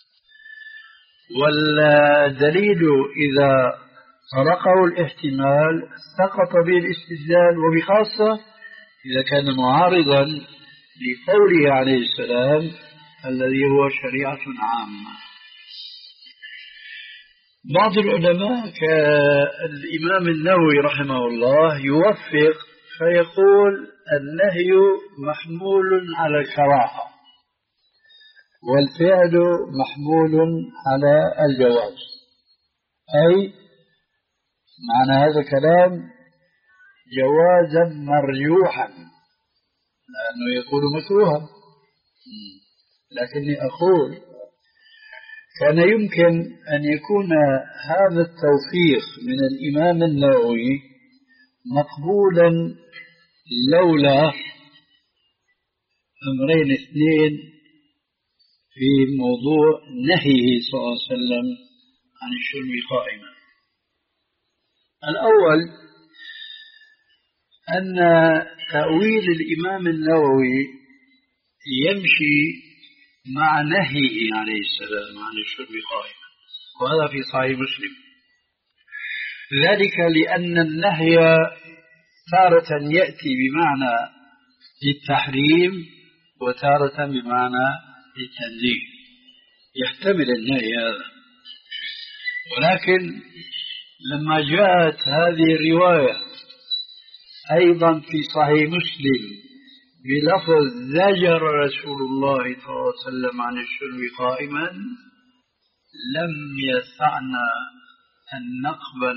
Speaker 4: والدليل إذا طرقه الاحتمال سقط به الاستدلال، وبخاصة إذا كان معارضا لقوله عليه السلام الذي هو شريعة عامة. بعض العلماء كالإمام النووي رحمه الله يوفق فيقول النهي محمول على الكراهة والفعل محمول على الجواز. أي معنى هذا الكلام جوازا مرجوحا، لأنه يكون مكروها. لكني أقول كان يمكن أن يكون هذا التوفيق من الإمام النووي مقبولا لولا أمرين اثنين في موضوع نهيه صلى الله عليه وسلم عن الشرب قائما. الأول أن تأويل الإمام النووي يمشي مع نهيه عليه السلام عن الشرب قائما، وهذا في صحيح مسلم. ذلك لأن النهي تارة يأتي بمعنى التحريم وتارة بمعنى التنزيه، يحتمل النهي هذا. ولكن لما جاءت هذه الرواية أيضا في صحيح مسلم بلفظ زجر رسول الله صلى الله عليه وسلم عن الشرب قائما، لم يسعنا أن نقبل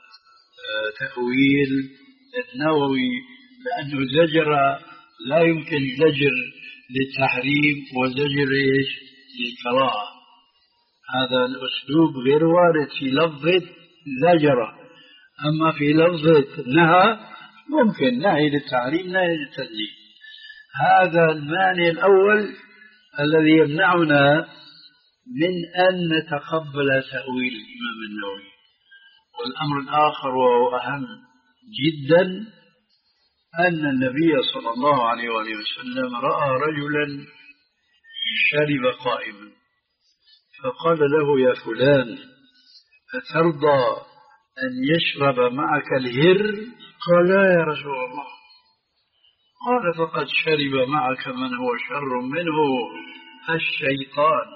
Speaker 4: تأويل النووي، لأنه زجر لا يمكن زجر للتحريم وزجر إيش للكراهة. هذا الأسلوب غير وارد في لفظة زجر، أما في لفظة نهى ممكن نهي للتحريم نهي للتنزيه. هذا المانع الأول الذي يمنعنا من أن نتقبل تأويل الإمام النووي. والأمر الآخر وهو أهم جدا أن النبي صلى الله عليه وآله وسلم رأى رجلا شرب قائما فقال له يا فلان أترضى أن يشرب معك الهر؟ قال لا يا رسول الله. قال فقد شرب معك من هو شر منه الشيطان.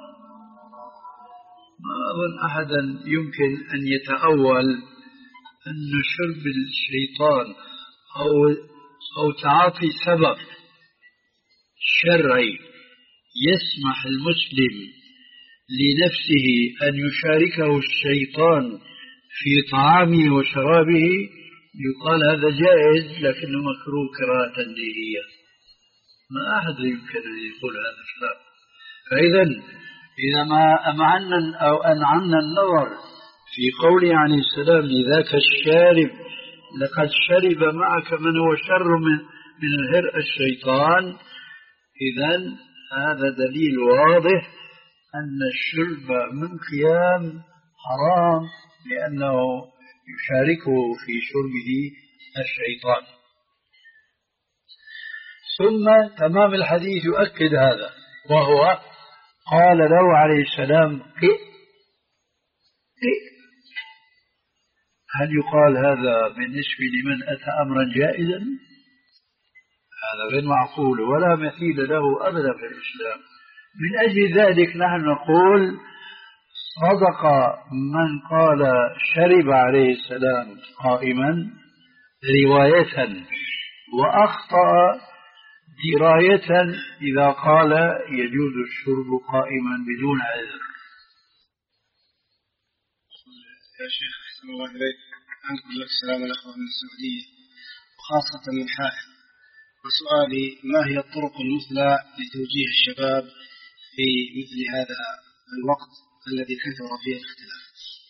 Speaker 4: ما أظن أحدا يمكن أن يتأول أن شرب الشيطان أو, أو تعاطي سبب شرعي يسمح المسلم لنفسه أن يشاركه الشيطان في طعامه وشرابه يقال هذا جائز لكنه مكروه كراهة تنزيهية. ما أحد يمكن أن يقول هذا الكلام. فإذا إذا ما أمعنا أو أنعمنا النظر في قوله عليه السلام لذاك الشارب لقد شرب معك من هو شر من, من الهرء الشيطان، إذن هذا دليل واضح أن الشرب من قيام حرام لأنه يشاركه في شربه الشيطان. ثم تمام الحديث يؤكد هذا، وهو قال له عليه السلام قئ قئ. هل يقال هذا بالنسبة لمن أتى أمرا جائزا؟ هذا غير معقول ولا مثيل له أبدا في الإسلام. من أجل ذلك نحن نقول صدق من قال شرب عليه السلام قائما رواية، وأخطأ دراية إذا قال يجوز الشرب قائما بدون عذر.
Speaker 8: يا شيخ أحسن الله إليك، أنقل لك السلام الأخوة من السعودية وخاصة من حائل، وسؤالي ما هي الطرق المثلى لتوجيه الشباب في مثل هذا الوقت الذي كثر فيه الاختلاف؟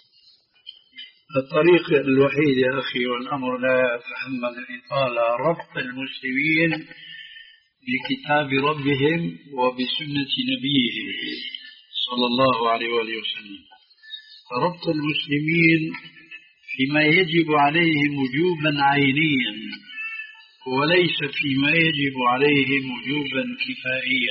Speaker 4: الطريق الوحيد يا أخي، والأمر لا يتحمل الإطالة، ربط المسلمين بكتاب ربهم وبسنة نبيهم صلى الله عليه وآله وسلم. ربط المسلمين فيما يجب عليهم وجوبا عينيا، وليس فيما يجب عليهم وجوبا كفائيا.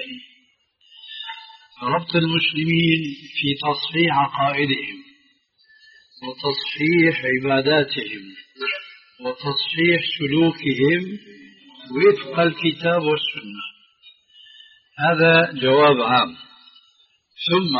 Speaker 4: ربط المسلمين في تصحيح عقائدهم وتصحيح عباداتهم وتصحيح سلوكهم وفق الكتاب والسنة، هذا جواب عام. ثم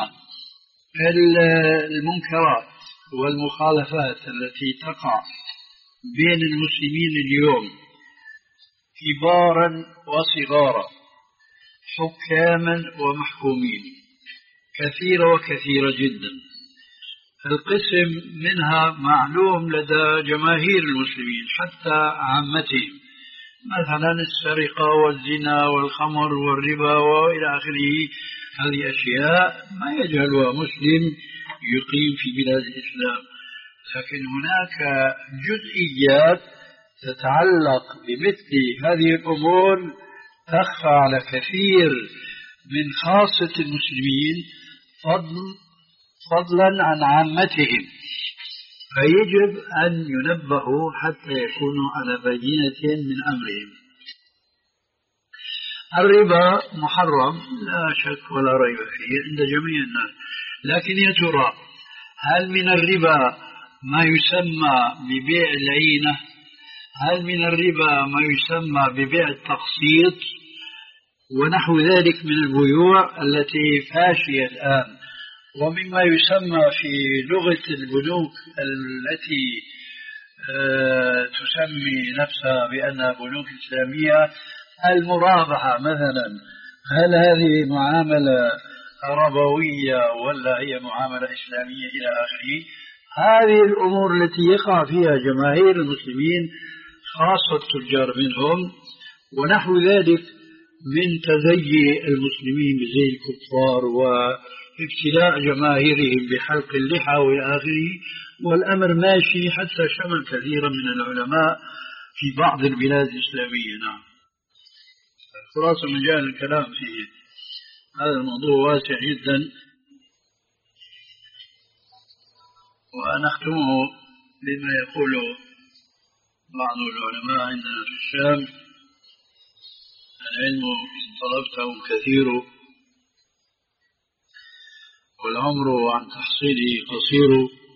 Speaker 4: المنكرات والمخالفات التي تقع بين المسلمين اليوم كبارا وصغارا، حكاما ومحكومين، كثيرة وكثيرة جدا. القسم منها معلوم لدى جماهير المسلمين حتى عامتهم، مثلا السرقة والزنا والخمر والربا وإلى آخره. هذه أشياء ما يجهلها مسلم يقيم في بلاد الإسلام، لكن هناك جزئيات تتعلق بمثل هذه الأمور تخفى على كثير من خاصة المسلمين فضل فضلا عن عامتهم، فيجب أن ينبهوا حتى يكونوا على بينة من أمرهم. الربا محرم لا شك ولا ريب فيه عند جميع الناس، لكن يا ترى هل من الربا ما يسمى ببيع العينة؟ هل من الربا ما يسمى ببيع التقسيط ونحو ذلك من البيوع التي فاشية الآن؟ ومما يسمى في لغة البنوك التي تسمي نفسها بأنها بنوك إسلامية المرابحة مثلا، هل هذه معاملة ربوية ولا هي معاملة إسلامية إلى آخره؟ هذه الأمور التي يقع فيها جماهير المسلمين خاصة التجار منهم ونحو ذلك من تزيي المسلمين بزي الكفار وابتلاء جماهيرهم بحلق اللحى وإلى آخره، والأمر ماشي حتى شمل كثيرا من العلماء في بعض البلاد الإسلامية. نعم، خلاصة مجال الكلام فيه هذا الموضوع واسع جدا، ونختمه بما يقوله بعض العلماء عندنا في الشام: العلم إن طلبته كثير والعمر عن تحصيله قصير،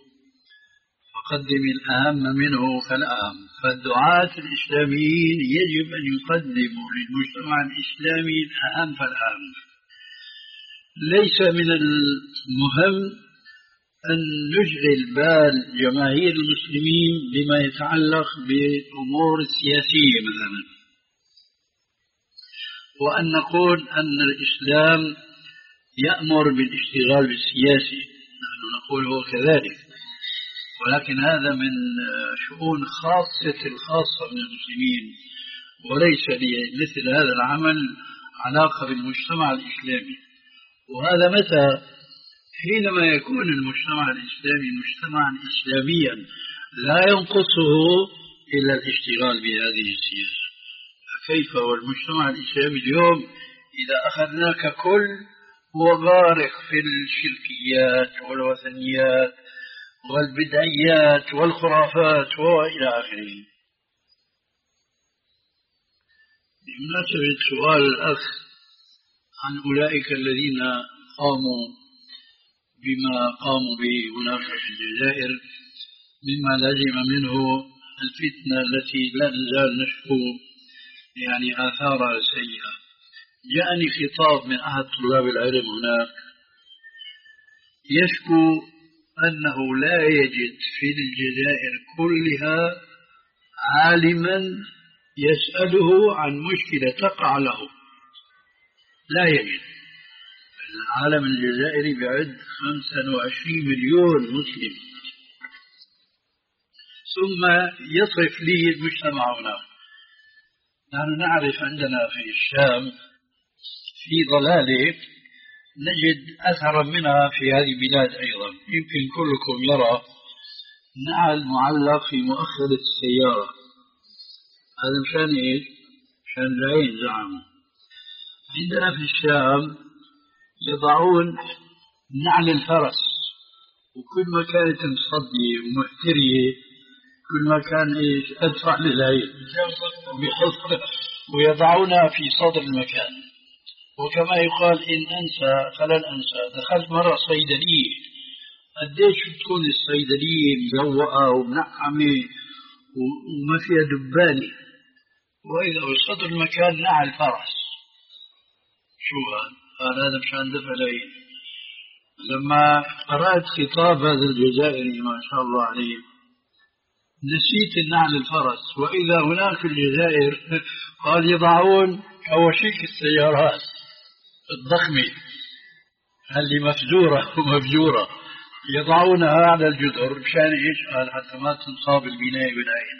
Speaker 4: فقدم الأهم منه فالأهم. فالدعاة الإسلاميين يجب أن يقدموا للمجتمع الإسلامي الأهم فالأهم. ليس من المهم أن نشغل بال جماهير المسلمين بما يتعلق بالأمور السياسية مثلا، وأن نقول أن الإسلام يأمر بالاشتغال بالسياسي، نحن نقول هو كذلك، ولكن هذا من شؤون خاصة الخاصة من المسلمين، وليس لمثل هذا العمل علاقة بالمجتمع الإسلامي. وهذا متى؟ حينما يكون المجتمع الإسلامي مجتمعا إسلاميا لا ينقصه إلا الاشتغال بهذه السياسة. فكيف والمجتمع الإسلامي اليوم إذا أخذنا ككل هو غارق في الشركيات والوثنيات والبدعيات والخرافات وإلى آخره. بمناسبة سؤال الأخ عن أولئك الذين قاموا بما قاموا به هناك في الجزائر مما لزم منه الفتنة التي لا نزال نشكو يعني آثارها سيئة. جاءني خطاب من أحد طلاب العلم هناك يشكو أنه لا يجد في الجزائر كلها عالما يسأله عن مشكلة تقع له، لا يجد. العالم الجزائري بعد خمسة وعشرين مليون مسلم، ثم يصف لي المجتمع هناك. نحن نعرف عندنا في الشام في ضلالة نجد أثرا منها في هذه البلاد أيضا. يمكن كلكم يرى نعل معلق في مؤخرة السيارة، هذا مشان إيش؟ مشان لا ينزعموا. عندنا في الشام يضعون نعل الفرس، وكل ما كانت مصدية ومحترية كل ما كان إيش أدفع للعين، ويضعونها في صدر المكان. وكما يقال إن أنسى فلن أنسى. دخلت مرة صيدلية، قديش تكون الصيدلية مزوقة ومنعمة وما فيها دبانة، وإذا بصدر المكان نعل فرس. شو هذا؟ قال هذا مشان دفع العين. لما قرأت خطاب هذا الجزائري ما شاء الله عليه نسيت النعل الفرس، وإذا هناك في الجزائر قال يضعون كواشيك السيارات الضخمة اللي مفجورة ومفجورة يضعونها على الجدر مشان إيش؟ قال حتى ما تنصاب البناية بالعين.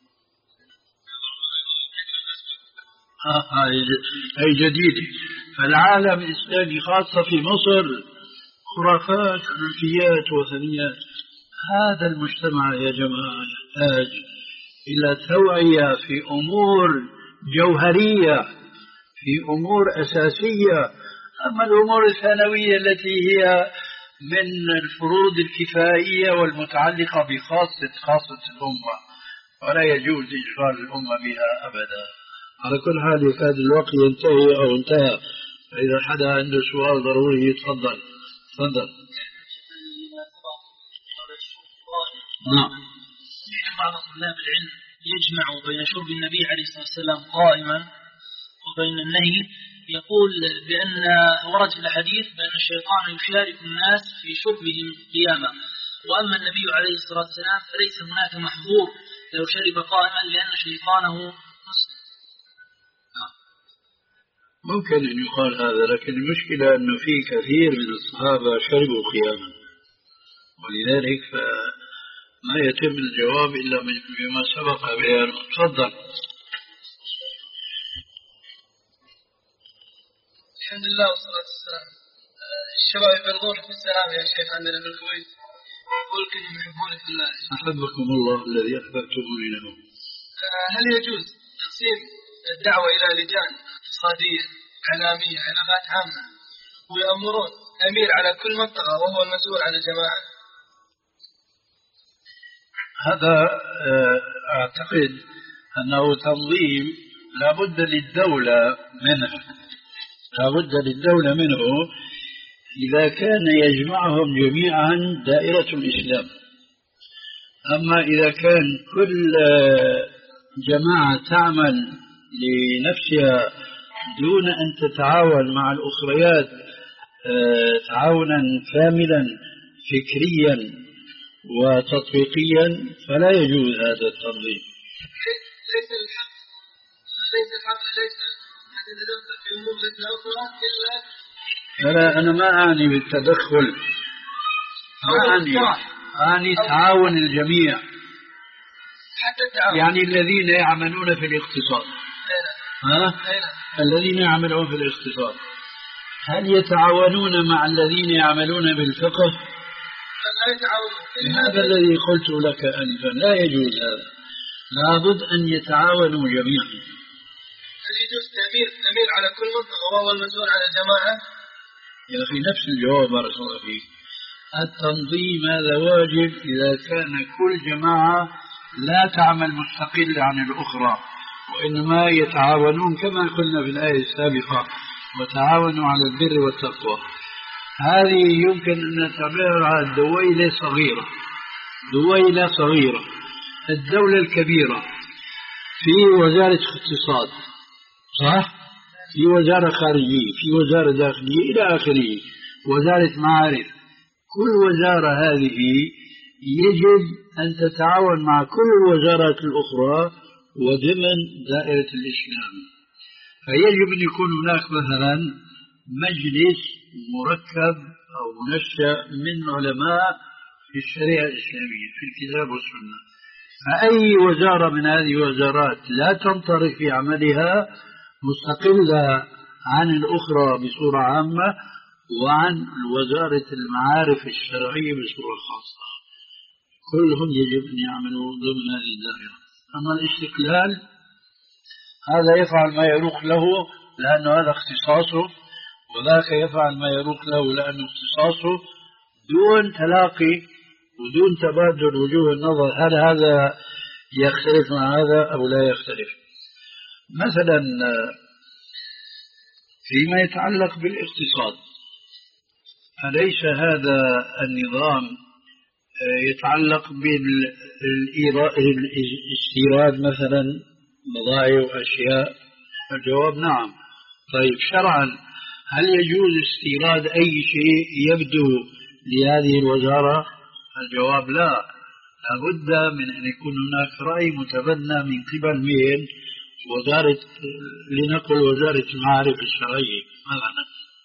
Speaker 4: هاي جديدة. فالعالم الإسلامي خاصة في مصر خرافات خلفيات وثنيات. هذا المجتمع يا جماعة يحتاج إلى توعية في أمور جوهرية، في أمور أساسية. أما الأمور الثانوية التي هي من الفروض الكفائية والمتعلقة بخاصة خاصة الأمة ولا يجوز إشغال الأمة بها أبدا. على كل حال يكاد الوقت ينتهي أو انتهى، فإذا حدا عنده سؤال ضروري يتفضل. تفضل.
Speaker 5: نعم. بعض طلاب العلم يجمع بين شرب النبي عليه الصلاة والسلام قائما وبين النهي، يقول بأن ورد في الحديث بأن الشيطان يشارك الناس في شربهم قياما، وأما النبي عليه الصلاة والسلام فليس هناك محظور لو شرب قائما لأن شيطانه مسلم.
Speaker 4: ممكن أن يقال هذا، لكن المشكلة أنه في كثير من الصحابة شربوا قياما، ولذلك ما يتم الجواب إلا بما سبق بيانه. تفضل.
Speaker 6: الحمد لله والصلاة والسلام. الشباب يفرضون في السلام يا شيخ عندنا في الكويت، يقول كلهم يحبون في الله.
Speaker 4: أحبكم الله الذي أحببتموني له.
Speaker 6: هل يجوز تقسيم الدعوة إلى لجان اقتصادية إعلامية علاقات عامة ويأمرون أمير على كل منطقة وهو المسؤول عن الجماعة؟
Speaker 4: هذا أعتقد أنه تنظيم لابد للدولة منه، لابد للدولة منه إذا كان يجمعهم جميعا دائرة الإسلام. أما إذا كان كل جماعة تعمل لنفسها دون أن تتعاون مع الأخريات تعاونا كاملا فكريا وتطبيقيا فلا يجوز هذا التنظيم.
Speaker 6: ليس الحق ليس الحق ليس تتدخل في أمور الأخرى إلا
Speaker 4: لا، أنا ما أعني بالتدخل، ما أعني أعني تعاون الجميع،
Speaker 6: حتى التعاون.
Speaker 4: يعني الذين يعملون في الاقتصاد، ها؟ الذين يعملون في الاقتصاد هل يتعاونون مع الذين يعملون بالفقه؟
Speaker 6: لا يتعاونون.
Speaker 4: هذا الذي قلت لك أنفا، لا يجوز هذا، لابد أن يتعاونوا جميعا.
Speaker 6: هل يجوز تأمير أمير على كل منطقة وهو المسؤول عن الجماعة؟
Speaker 4: يا أخي نفس الجواب بارك الله فيك. التنظيم هذا واجب إذا كان كل جماعة لا تعمل مستقلة عن الأخرى، وإنما يتعاونون كما قلنا في الآية السابقة وتعاونوا على البر والتقوى. هذه يمكن أن نعتبرها دويلة صغيرة، دويلة صغيرة. الدولة الكبيرة في وزارة اقتصاد، صح؟ في وزارة خارجية، في وزارة داخلية إلى آخره، وزارة معارف. كل وزارة هذه يجب أن تتعاون مع كل الوزارات الأخرى وضمن دائرة الإسلام. فيجب أن يكون هناك مثلا مجلس مركب أو منشأ من علماء في الشريعة الإسلامية في الكتاب والسنة. فأي وزارة من هذه الوزارات لا تنطلق في عملها مستقلة عن الأخرى بصورة عامة، وعن وزارة المعارف الشرعية بصورة خاصة، كلهم يجب أن يعملوا ضمن هذه الدائرة. أما الاستقلال هذا يفعل ما يروق له لأنه هذا اختصاصه، وذاك يفعل ما يروق له لأنه اختصاصه، دون تلاقي ودون تبادل وجوه النظر هل هذا يختلف مع هذا أو لا يختلف. مثلا فيما يتعلق بالاقتصاد، أليس هذا النظام يتعلق بالاستيراد مثلا بضائع وأشياء؟ الجواب نعم. طيب شرعا هل يجوز استيراد أي شيء يبدو لهذه الوزارة؟ الجواب لا، لابد من أن يكون هناك رأي متبنى من قبل مين؟ وزارة، لنقل وزارة المعارف الشرعية مثلا.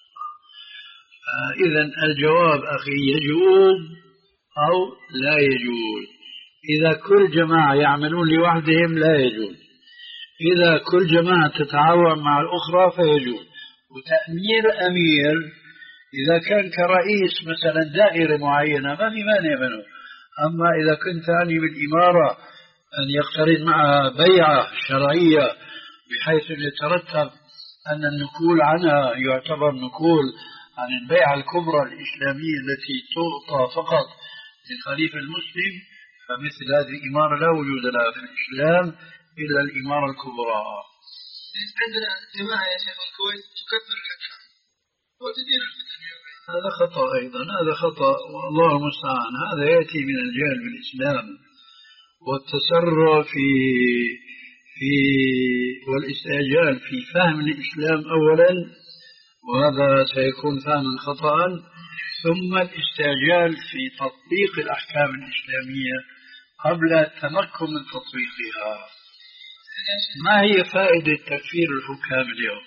Speaker 4: إذن الجواب أخي يجوز أو لا يجوز. إذا كل جماعة يعملون لوحدهم لا يجوز، إذا كل جماعة تتعاون مع الأخرى فيجوز. وتأمير أمير إذا كان كرئيس مثلا دائرة معينة ما في مانع منه. أما إذا كنت تعني بالإمارة أن يقترن معها بيعة شرعية بحيث أن يترتب أن النقول عنها يعتبر نقول عن البيعة الكبرى الإسلامية التي تعطى فقط للخليفة المسلم، فمثل هذه الإمارة لا وجود لها في الإسلام إلا الإمارة الكبرى.
Speaker 6: عندنا جماعة يا شيخ الكويت تكفر الحكام وتدير الفتن.
Speaker 4: هذا خطأ أيضا، هذا خطأ والله المستعان. هذا يأتي من الجهل بالإسلام والتسرع في في والاستعجال في فهم الإسلام أولا، وهذا سيكون فهما خطأ، ثم الاستعجال في تطبيق الأحكام الإسلامية قبل التمكن من تطبيقها. ما هي فائدة تكفير الحكام اليوم؟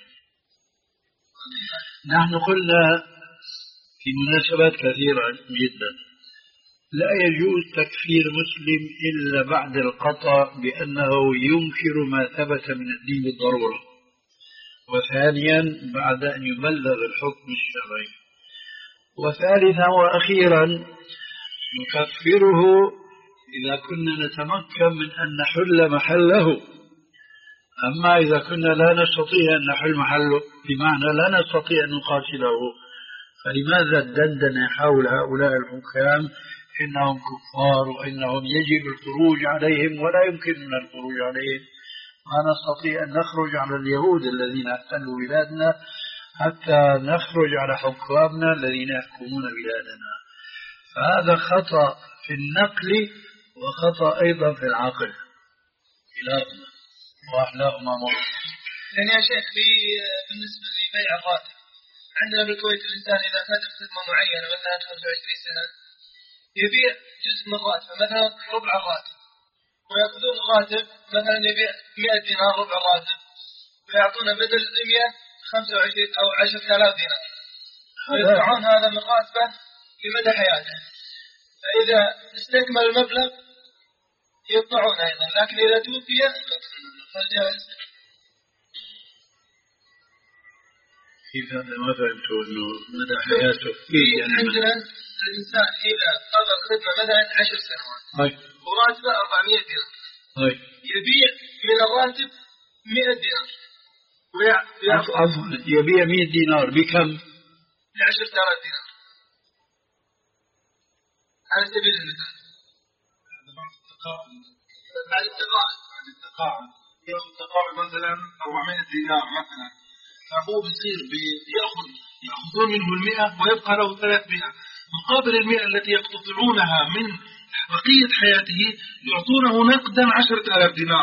Speaker 4: نحن قلنا في مناسبات كثيرة جدا لا يجوز تكفير مسلم إلا بعد القطع بأنه ينكر ما ثبت من الدين بالضرورة، وثانيا بعد أن يبلغ الحكم الشرعي، وثالثا وأخيرا نكفره إذا كنا نتمكن من أن نحل محله. أما إذا كنا لا نستطيع أن نحل محله بمعنى لا نستطيع أن نقاتله، فلماذا الدندنة حول هؤلاء الحكام إنهم كفار وإنهم يجب الخروج عليهم ولا يمكننا الخروج عليهم؟ ما نستطيع أن نخرج على اليهود الذين احتلوا بلادنا حتى نخرج على حكامنا الذين يحكمون بلادنا. فهذا خطأ في النقل وخطأ أيضا في العقل، كلاهما وأحلاهما مرة.
Speaker 6: يعني يا شيخ في بالنسبة لبيع الراتب عندنا بالكويت الإنسان إذا خدم خدمة معينة مثلا خمسة وعشرين سنة يبيع جزء من الراتب مثلا ربع الراتب، ويأخذون الراتب مثلا يبيع مئة دينار ربع الراتب ويعطونا بدل مئة خمسة وعشرين أو عشرة آلاف دينار، ويدفعون هذا من راتبه لمدى حياته. فإذا استكمل المبلغ يقطعون أيضا، لكن إذا توفي فالجائز.
Speaker 4: كيف هذا؟ ما فهمت أنه مدى حياته يعني
Speaker 6: عندنا الإنسان إذا قضى خدمة مثلا عشر سنوات وراتبه أربعمائة دينار يبيع من الراتب مئة دينار
Speaker 4: عفوا يبيع مئة دينار بكم؟
Speaker 6: بعشرة آلاف دينار على سبيل المثال. بعد التقاعد
Speaker 7: ياخذ تقاعد مثلا أربعمائة دينار مثلا، فهو بصير بياخذ ياخذون منه المئة ويبقى له ثلاثمائة، مقابل المئة التي يقتطعونها من بقية حياته يعطونه نقدا عشرة آلاف دينار،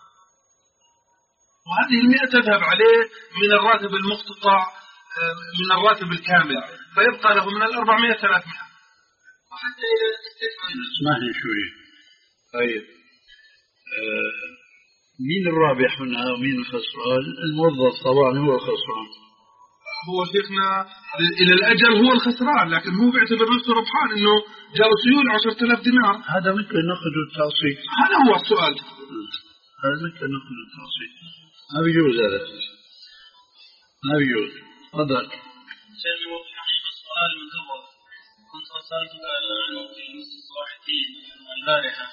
Speaker 7: وهذه المئة تذهب عليه من الراتب المقتطع من الراتب الكامل، فيبقى له من الأربعمائة ثلاثمائة. وحتى إذا
Speaker 4: اسمعني شوي. طيب آه مين الرابح منها ومين الخسران؟ الموظف طبعا هو الخسران.
Speaker 7: هو شيخنا إلى الأجل هو الخسران، لكن هو بيعتبر نفسه ربحان إنه جاء سيول عشرة آلاف دينار.
Speaker 4: هذا مثل النقد والتعصيب.
Speaker 7: هذا هو السؤال.
Speaker 4: هذا مثل النقد والتعصيب، ما بيجوز هذا، ما بيجوز. تفضل.
Speaker 5: سيدي حقيقة السؤال من قبل كنت سألتك عنه في مسجد الصلاحيين البارحة،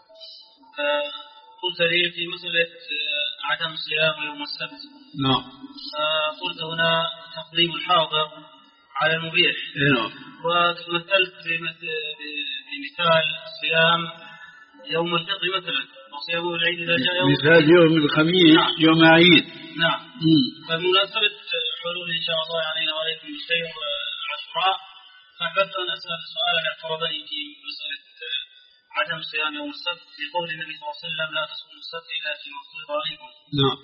Speaker 5: قلت لي في مسألة عدم صيام يوم السبت.
Speaker 4: نعم.
Speaker 5: قلت هنا تقديم الحاضر على المبيح.
Speaker 4: نعم.
Speaker 5: ومثلت بمثال صيام يوم الفطر مثلا، وصيام العيد إذا جاء يوم
Speaker 4: مثال يوم الخميس. نعم. يوم عيد.
Speaker 5: نعم. فبمناسبة حلول إن شاء الله علينا وعليكم بالخير عاشوراء، فأحببت أن أسأل سؤالا اعتراضي في مسألة عدم صيام يوم السبت في قول النبي صلى الله عليه وسلم لا تصوموا السبت إلا فيما افترض عليكم.
Speaker 4: نعم.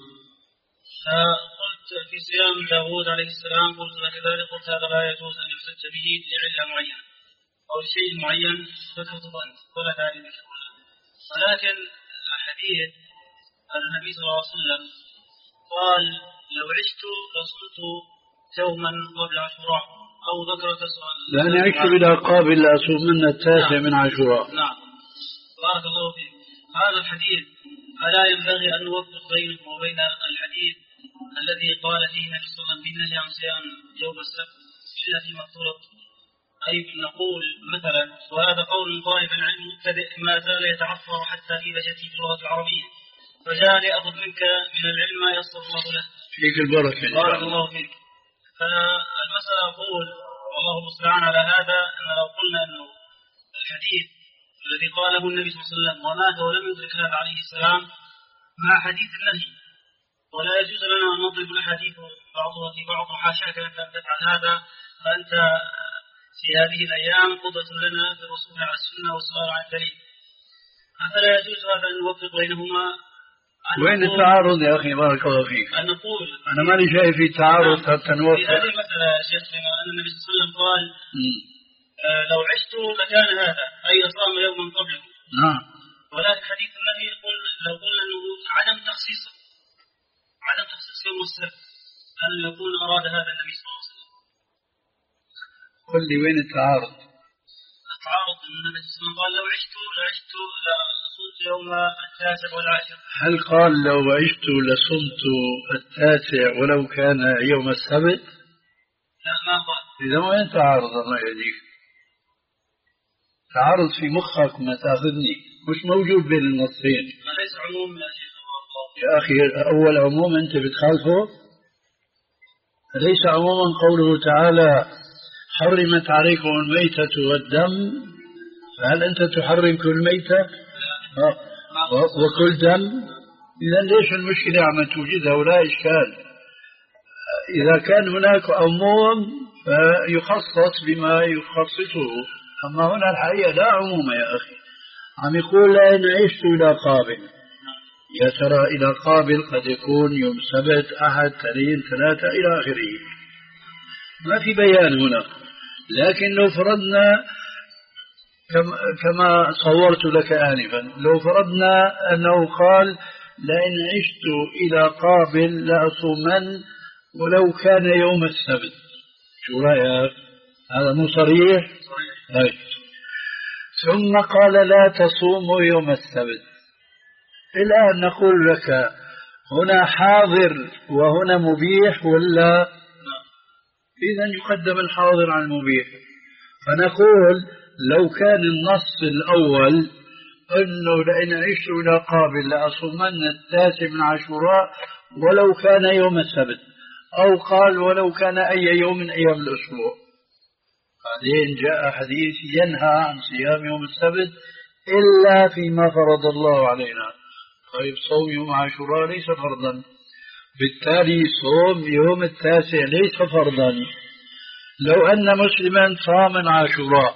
Speaker 5: فقلت في صيام داوود عليه السلام قلت لك ذلك، قلت هذا لا يجوز أن يحتج به لعلة معينة أو لشيء معين ذكرته أنت ولا داعي لك هنا. ولكن الحديث أن النبي صلى الله عليه وسلم قال لو عشت لصمت يوما قبل عاشوراء، أو ذكر تسأل
Speaker 4: لأن عشت بلا قابل لأصومن التاسع من عاشوراء.
Speaker 5: نعم. بارك الله فيك. هذا الحديث ألا ينبغي أن نوفق بينه وبين الحديث الذي قال فيه النبي صلى الله عليه وسلم بالنهي عن صيام يوم السبت إلا فيما افترض؟ أي نقول مثلا، وهذا قول من طالب العلم مبتدئ ما زال يتعثر حتى في بجته في اللغة العربية، فجاء لأخذ منك من العلم ما يسر الله له.
Speaker 4: فيك البركة.
Speaker 5: بارك الله فيك. فالمسألة أقول والله المستعان على هذا، أن لو قلنا أنه الحديث الذي قاله النبي صلى الله عليه وسلم ومات ولم يدرك هذا عليه السلام مع حديث النهي، ولا يجوز لنا أن نضرب الأحاديث بعضها في بعض، وحاشاك أن تفعل هذا، فأنت في هذه الأيام قدوة لنا بالرسول على السنة والصلاة على الدليل. أفلا يجوز هذا أن نوفق بينهما؟
Speaker 4: وين التعارض يا أخي؟ بارك الله فيك.
Speaker 5: أن نقول
Speaker 4: أنا ماني شايف في تعارض حتى نوفق.
Speaker 5: في هذه المسألة يا شيخنا أن النبي صلى الله عليه وسلم قال آه لو عشت لكان هذا، أي صام يوما قبله.
Speaker 4: نعم.
Speaker 5: ولكن حديث النبي يقول لو قلنا أنه عدم تخصيصه، عدم تخصيص يوم السبت، أن يكون أراد هذا النبي صلى الله عليه وسلم.
Speaker 4: قل لي وين التعارض؟
Speaker 5: التعارض أن النبي صلى الله عليه وسلم قال لو عشت لعشت لصمت يوم التاسع والعاشر.
Speaker 4: هل قال لو عشت لصمت التاسع ولو كان يوم السبت؟
Speaker 5: لا ما قال.
Speaker 4: إذا وين تعارض الله يهديك؟ تعارض في مخك ما تأخذني، مش موجود بين النصين.
Speaker 5: ليس عموم يا شيخ.
Speaker 4: يا أخي أول عموم أنت بتخالفه، ليس عموما قوله تعالى حرمت عليكم الميتة والدم، فهل أنت تحرم كل ميتة وكل دم؟ إذا ليش المشكلة عم توجدها ولا إشكال؟ إذا كان هناك عموم فيخصص بما يخصصه، أما هنا الحقيقة لا عموم يا أخي. عم يقول لأن عشت إلى قابل، يا ترى إلى قابل قد يكون يوم سبت أحد اثنين ثلاثة إلى آخره، ما في بيان هنا. لكن لو فرضنا كما صورت لك آنفا، لو فرضنا أنه قال لأن عشت إلى قابل لأصومن ولو كان يوم السبت، شو رأيك؟ هذا مو صريح؟ صحيح. ثم قال لا تصوموا يوم السبت. الآن نقول لك هنا حاضر وهنا مبيح ولا؟ إذا يقدم الحاضر عن المبيح. فنقول لو كان النص الأول أنه لئن عشت إلى قابل لأصومن التاسع من عاشوراء ولو كان يوم السبت، أو قال ولو كان أي يوم من أيام الأسبوع، بعدين جاء حديث ينهى عن صيام يوم السبت إلا فيما فرض الله علينا، طيب صوم يوم عاشوراء ليس فرضا، بالتالي صوم يوم التاسع ليس فرضا. لو أن مسلما صام عاشوراء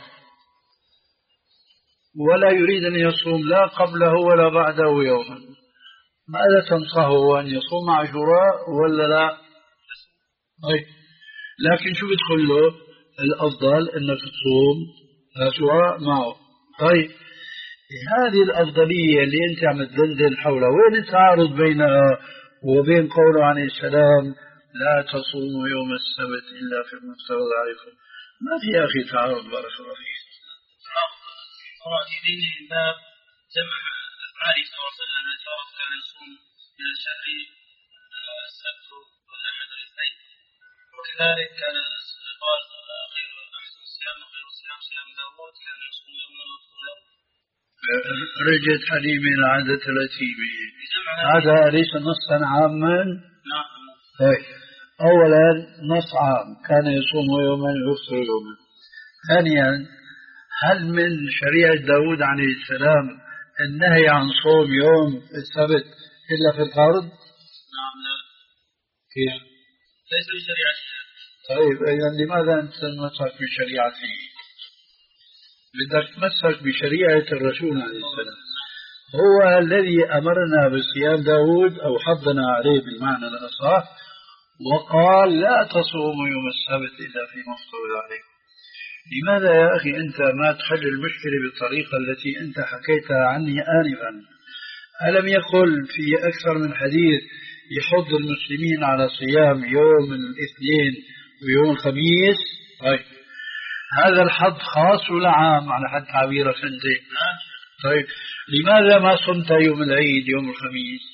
Speaker 4: ولا يريد أن يصوم لا قبله ولا بعده يوما، ماذا تنصحه، أن يصوم عاشوراء ولا لا؟ طيب لكن شو بيدخل له؟ الأفضل أنك تصوم عاشوراء معه. طيب هذه الأفضلية اللي أنت عم تدندن حولها، وين التعارض بينها وبين قوله عليه السلام لا تصوموا يوم السبت إلا في المفترض عليكم؟ ما في يا أخي تعارض، بارك الله فيك.
Speaker 5: قرأت بين باب جمع أفعاله صلى الله عليه وسلم التي ورد كان يصوم من الشهر السبت والأحد والاثنين، وكذلك كان قال خير أحسن الصيام وخير الصيام صيام داوود كان يصوم يوما ويفطر يوما.
Speaker 4: رجعت حليمة إلى عادة الأتيمة، هذا ليس نصا عاما؟
Speaker 5: نعم.
Speaker 4: طيب أولا نص عام كان يصوم يوما ويفطر يوما. ثانيا هل من شريعة داود عليه السلام النهي عن صوم يوم السبت إلا في الفرض؟
Speaker 5: نعم لا.
Speaker 4: كيف؟
Speaker 5: ليس بشريعته.
Speaker 4: طيب إذا لماذا أنت تتمسك بشريعته؟ بدك تتمسك بشريعة الرسول عليه السلام، هو الذي أمرنا بصيام داود أو حضنا عليه بالمعنى الأصح، وقال لا تصوموا يوم السبت إلا فيما افترض عليكم. لماذا يا أخي أنت ما تحل المشكلة بالطريقة التي أنت حكيتها عني آنفا؟ ألم يقل في أكثر من حديث يحض المسلمين على صيام يوم الاثنين ويوم الخميس؟ طيب هذا الحظ خاص ولا عام على حد تعبيرك أنت؟ طيب لماذا ما صمت يوم العيد يوم الخميس؟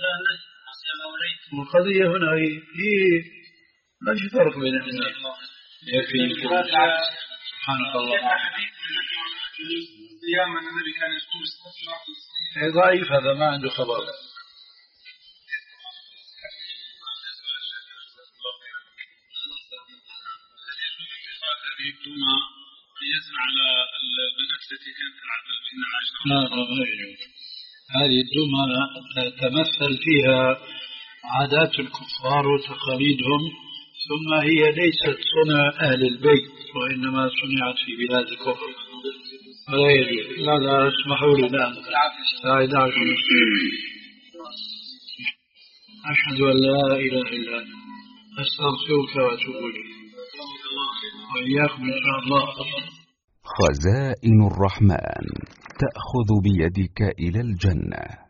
Speaker 4: القضية هنا هي, هي ما في فرق بين الاثنين. يكفي سبحانك الله. ضعيف هذا، ما عنده خبر.
Speaker 3: الدمى قياسا على البنات التي كانت تلعب بهن عاشرة؟
Speaker 4: لا لا يجوز. هذه الدمى تتمثل فيها عادات الكفار وتقاليدهم، ثم هي ليست صنع أهل البيت وإنما صنعت في بلاد الكفر، ولا يجوز. لا لا اسمحوا لي، لا لا يدعكم. أشهد أن لا إله إلا أنت أستغفرك وأتوب إليك وإياكم إن شاء الله.
Speaker 9: خزائن الرحمن تأخذ بيدك إلى الجنة.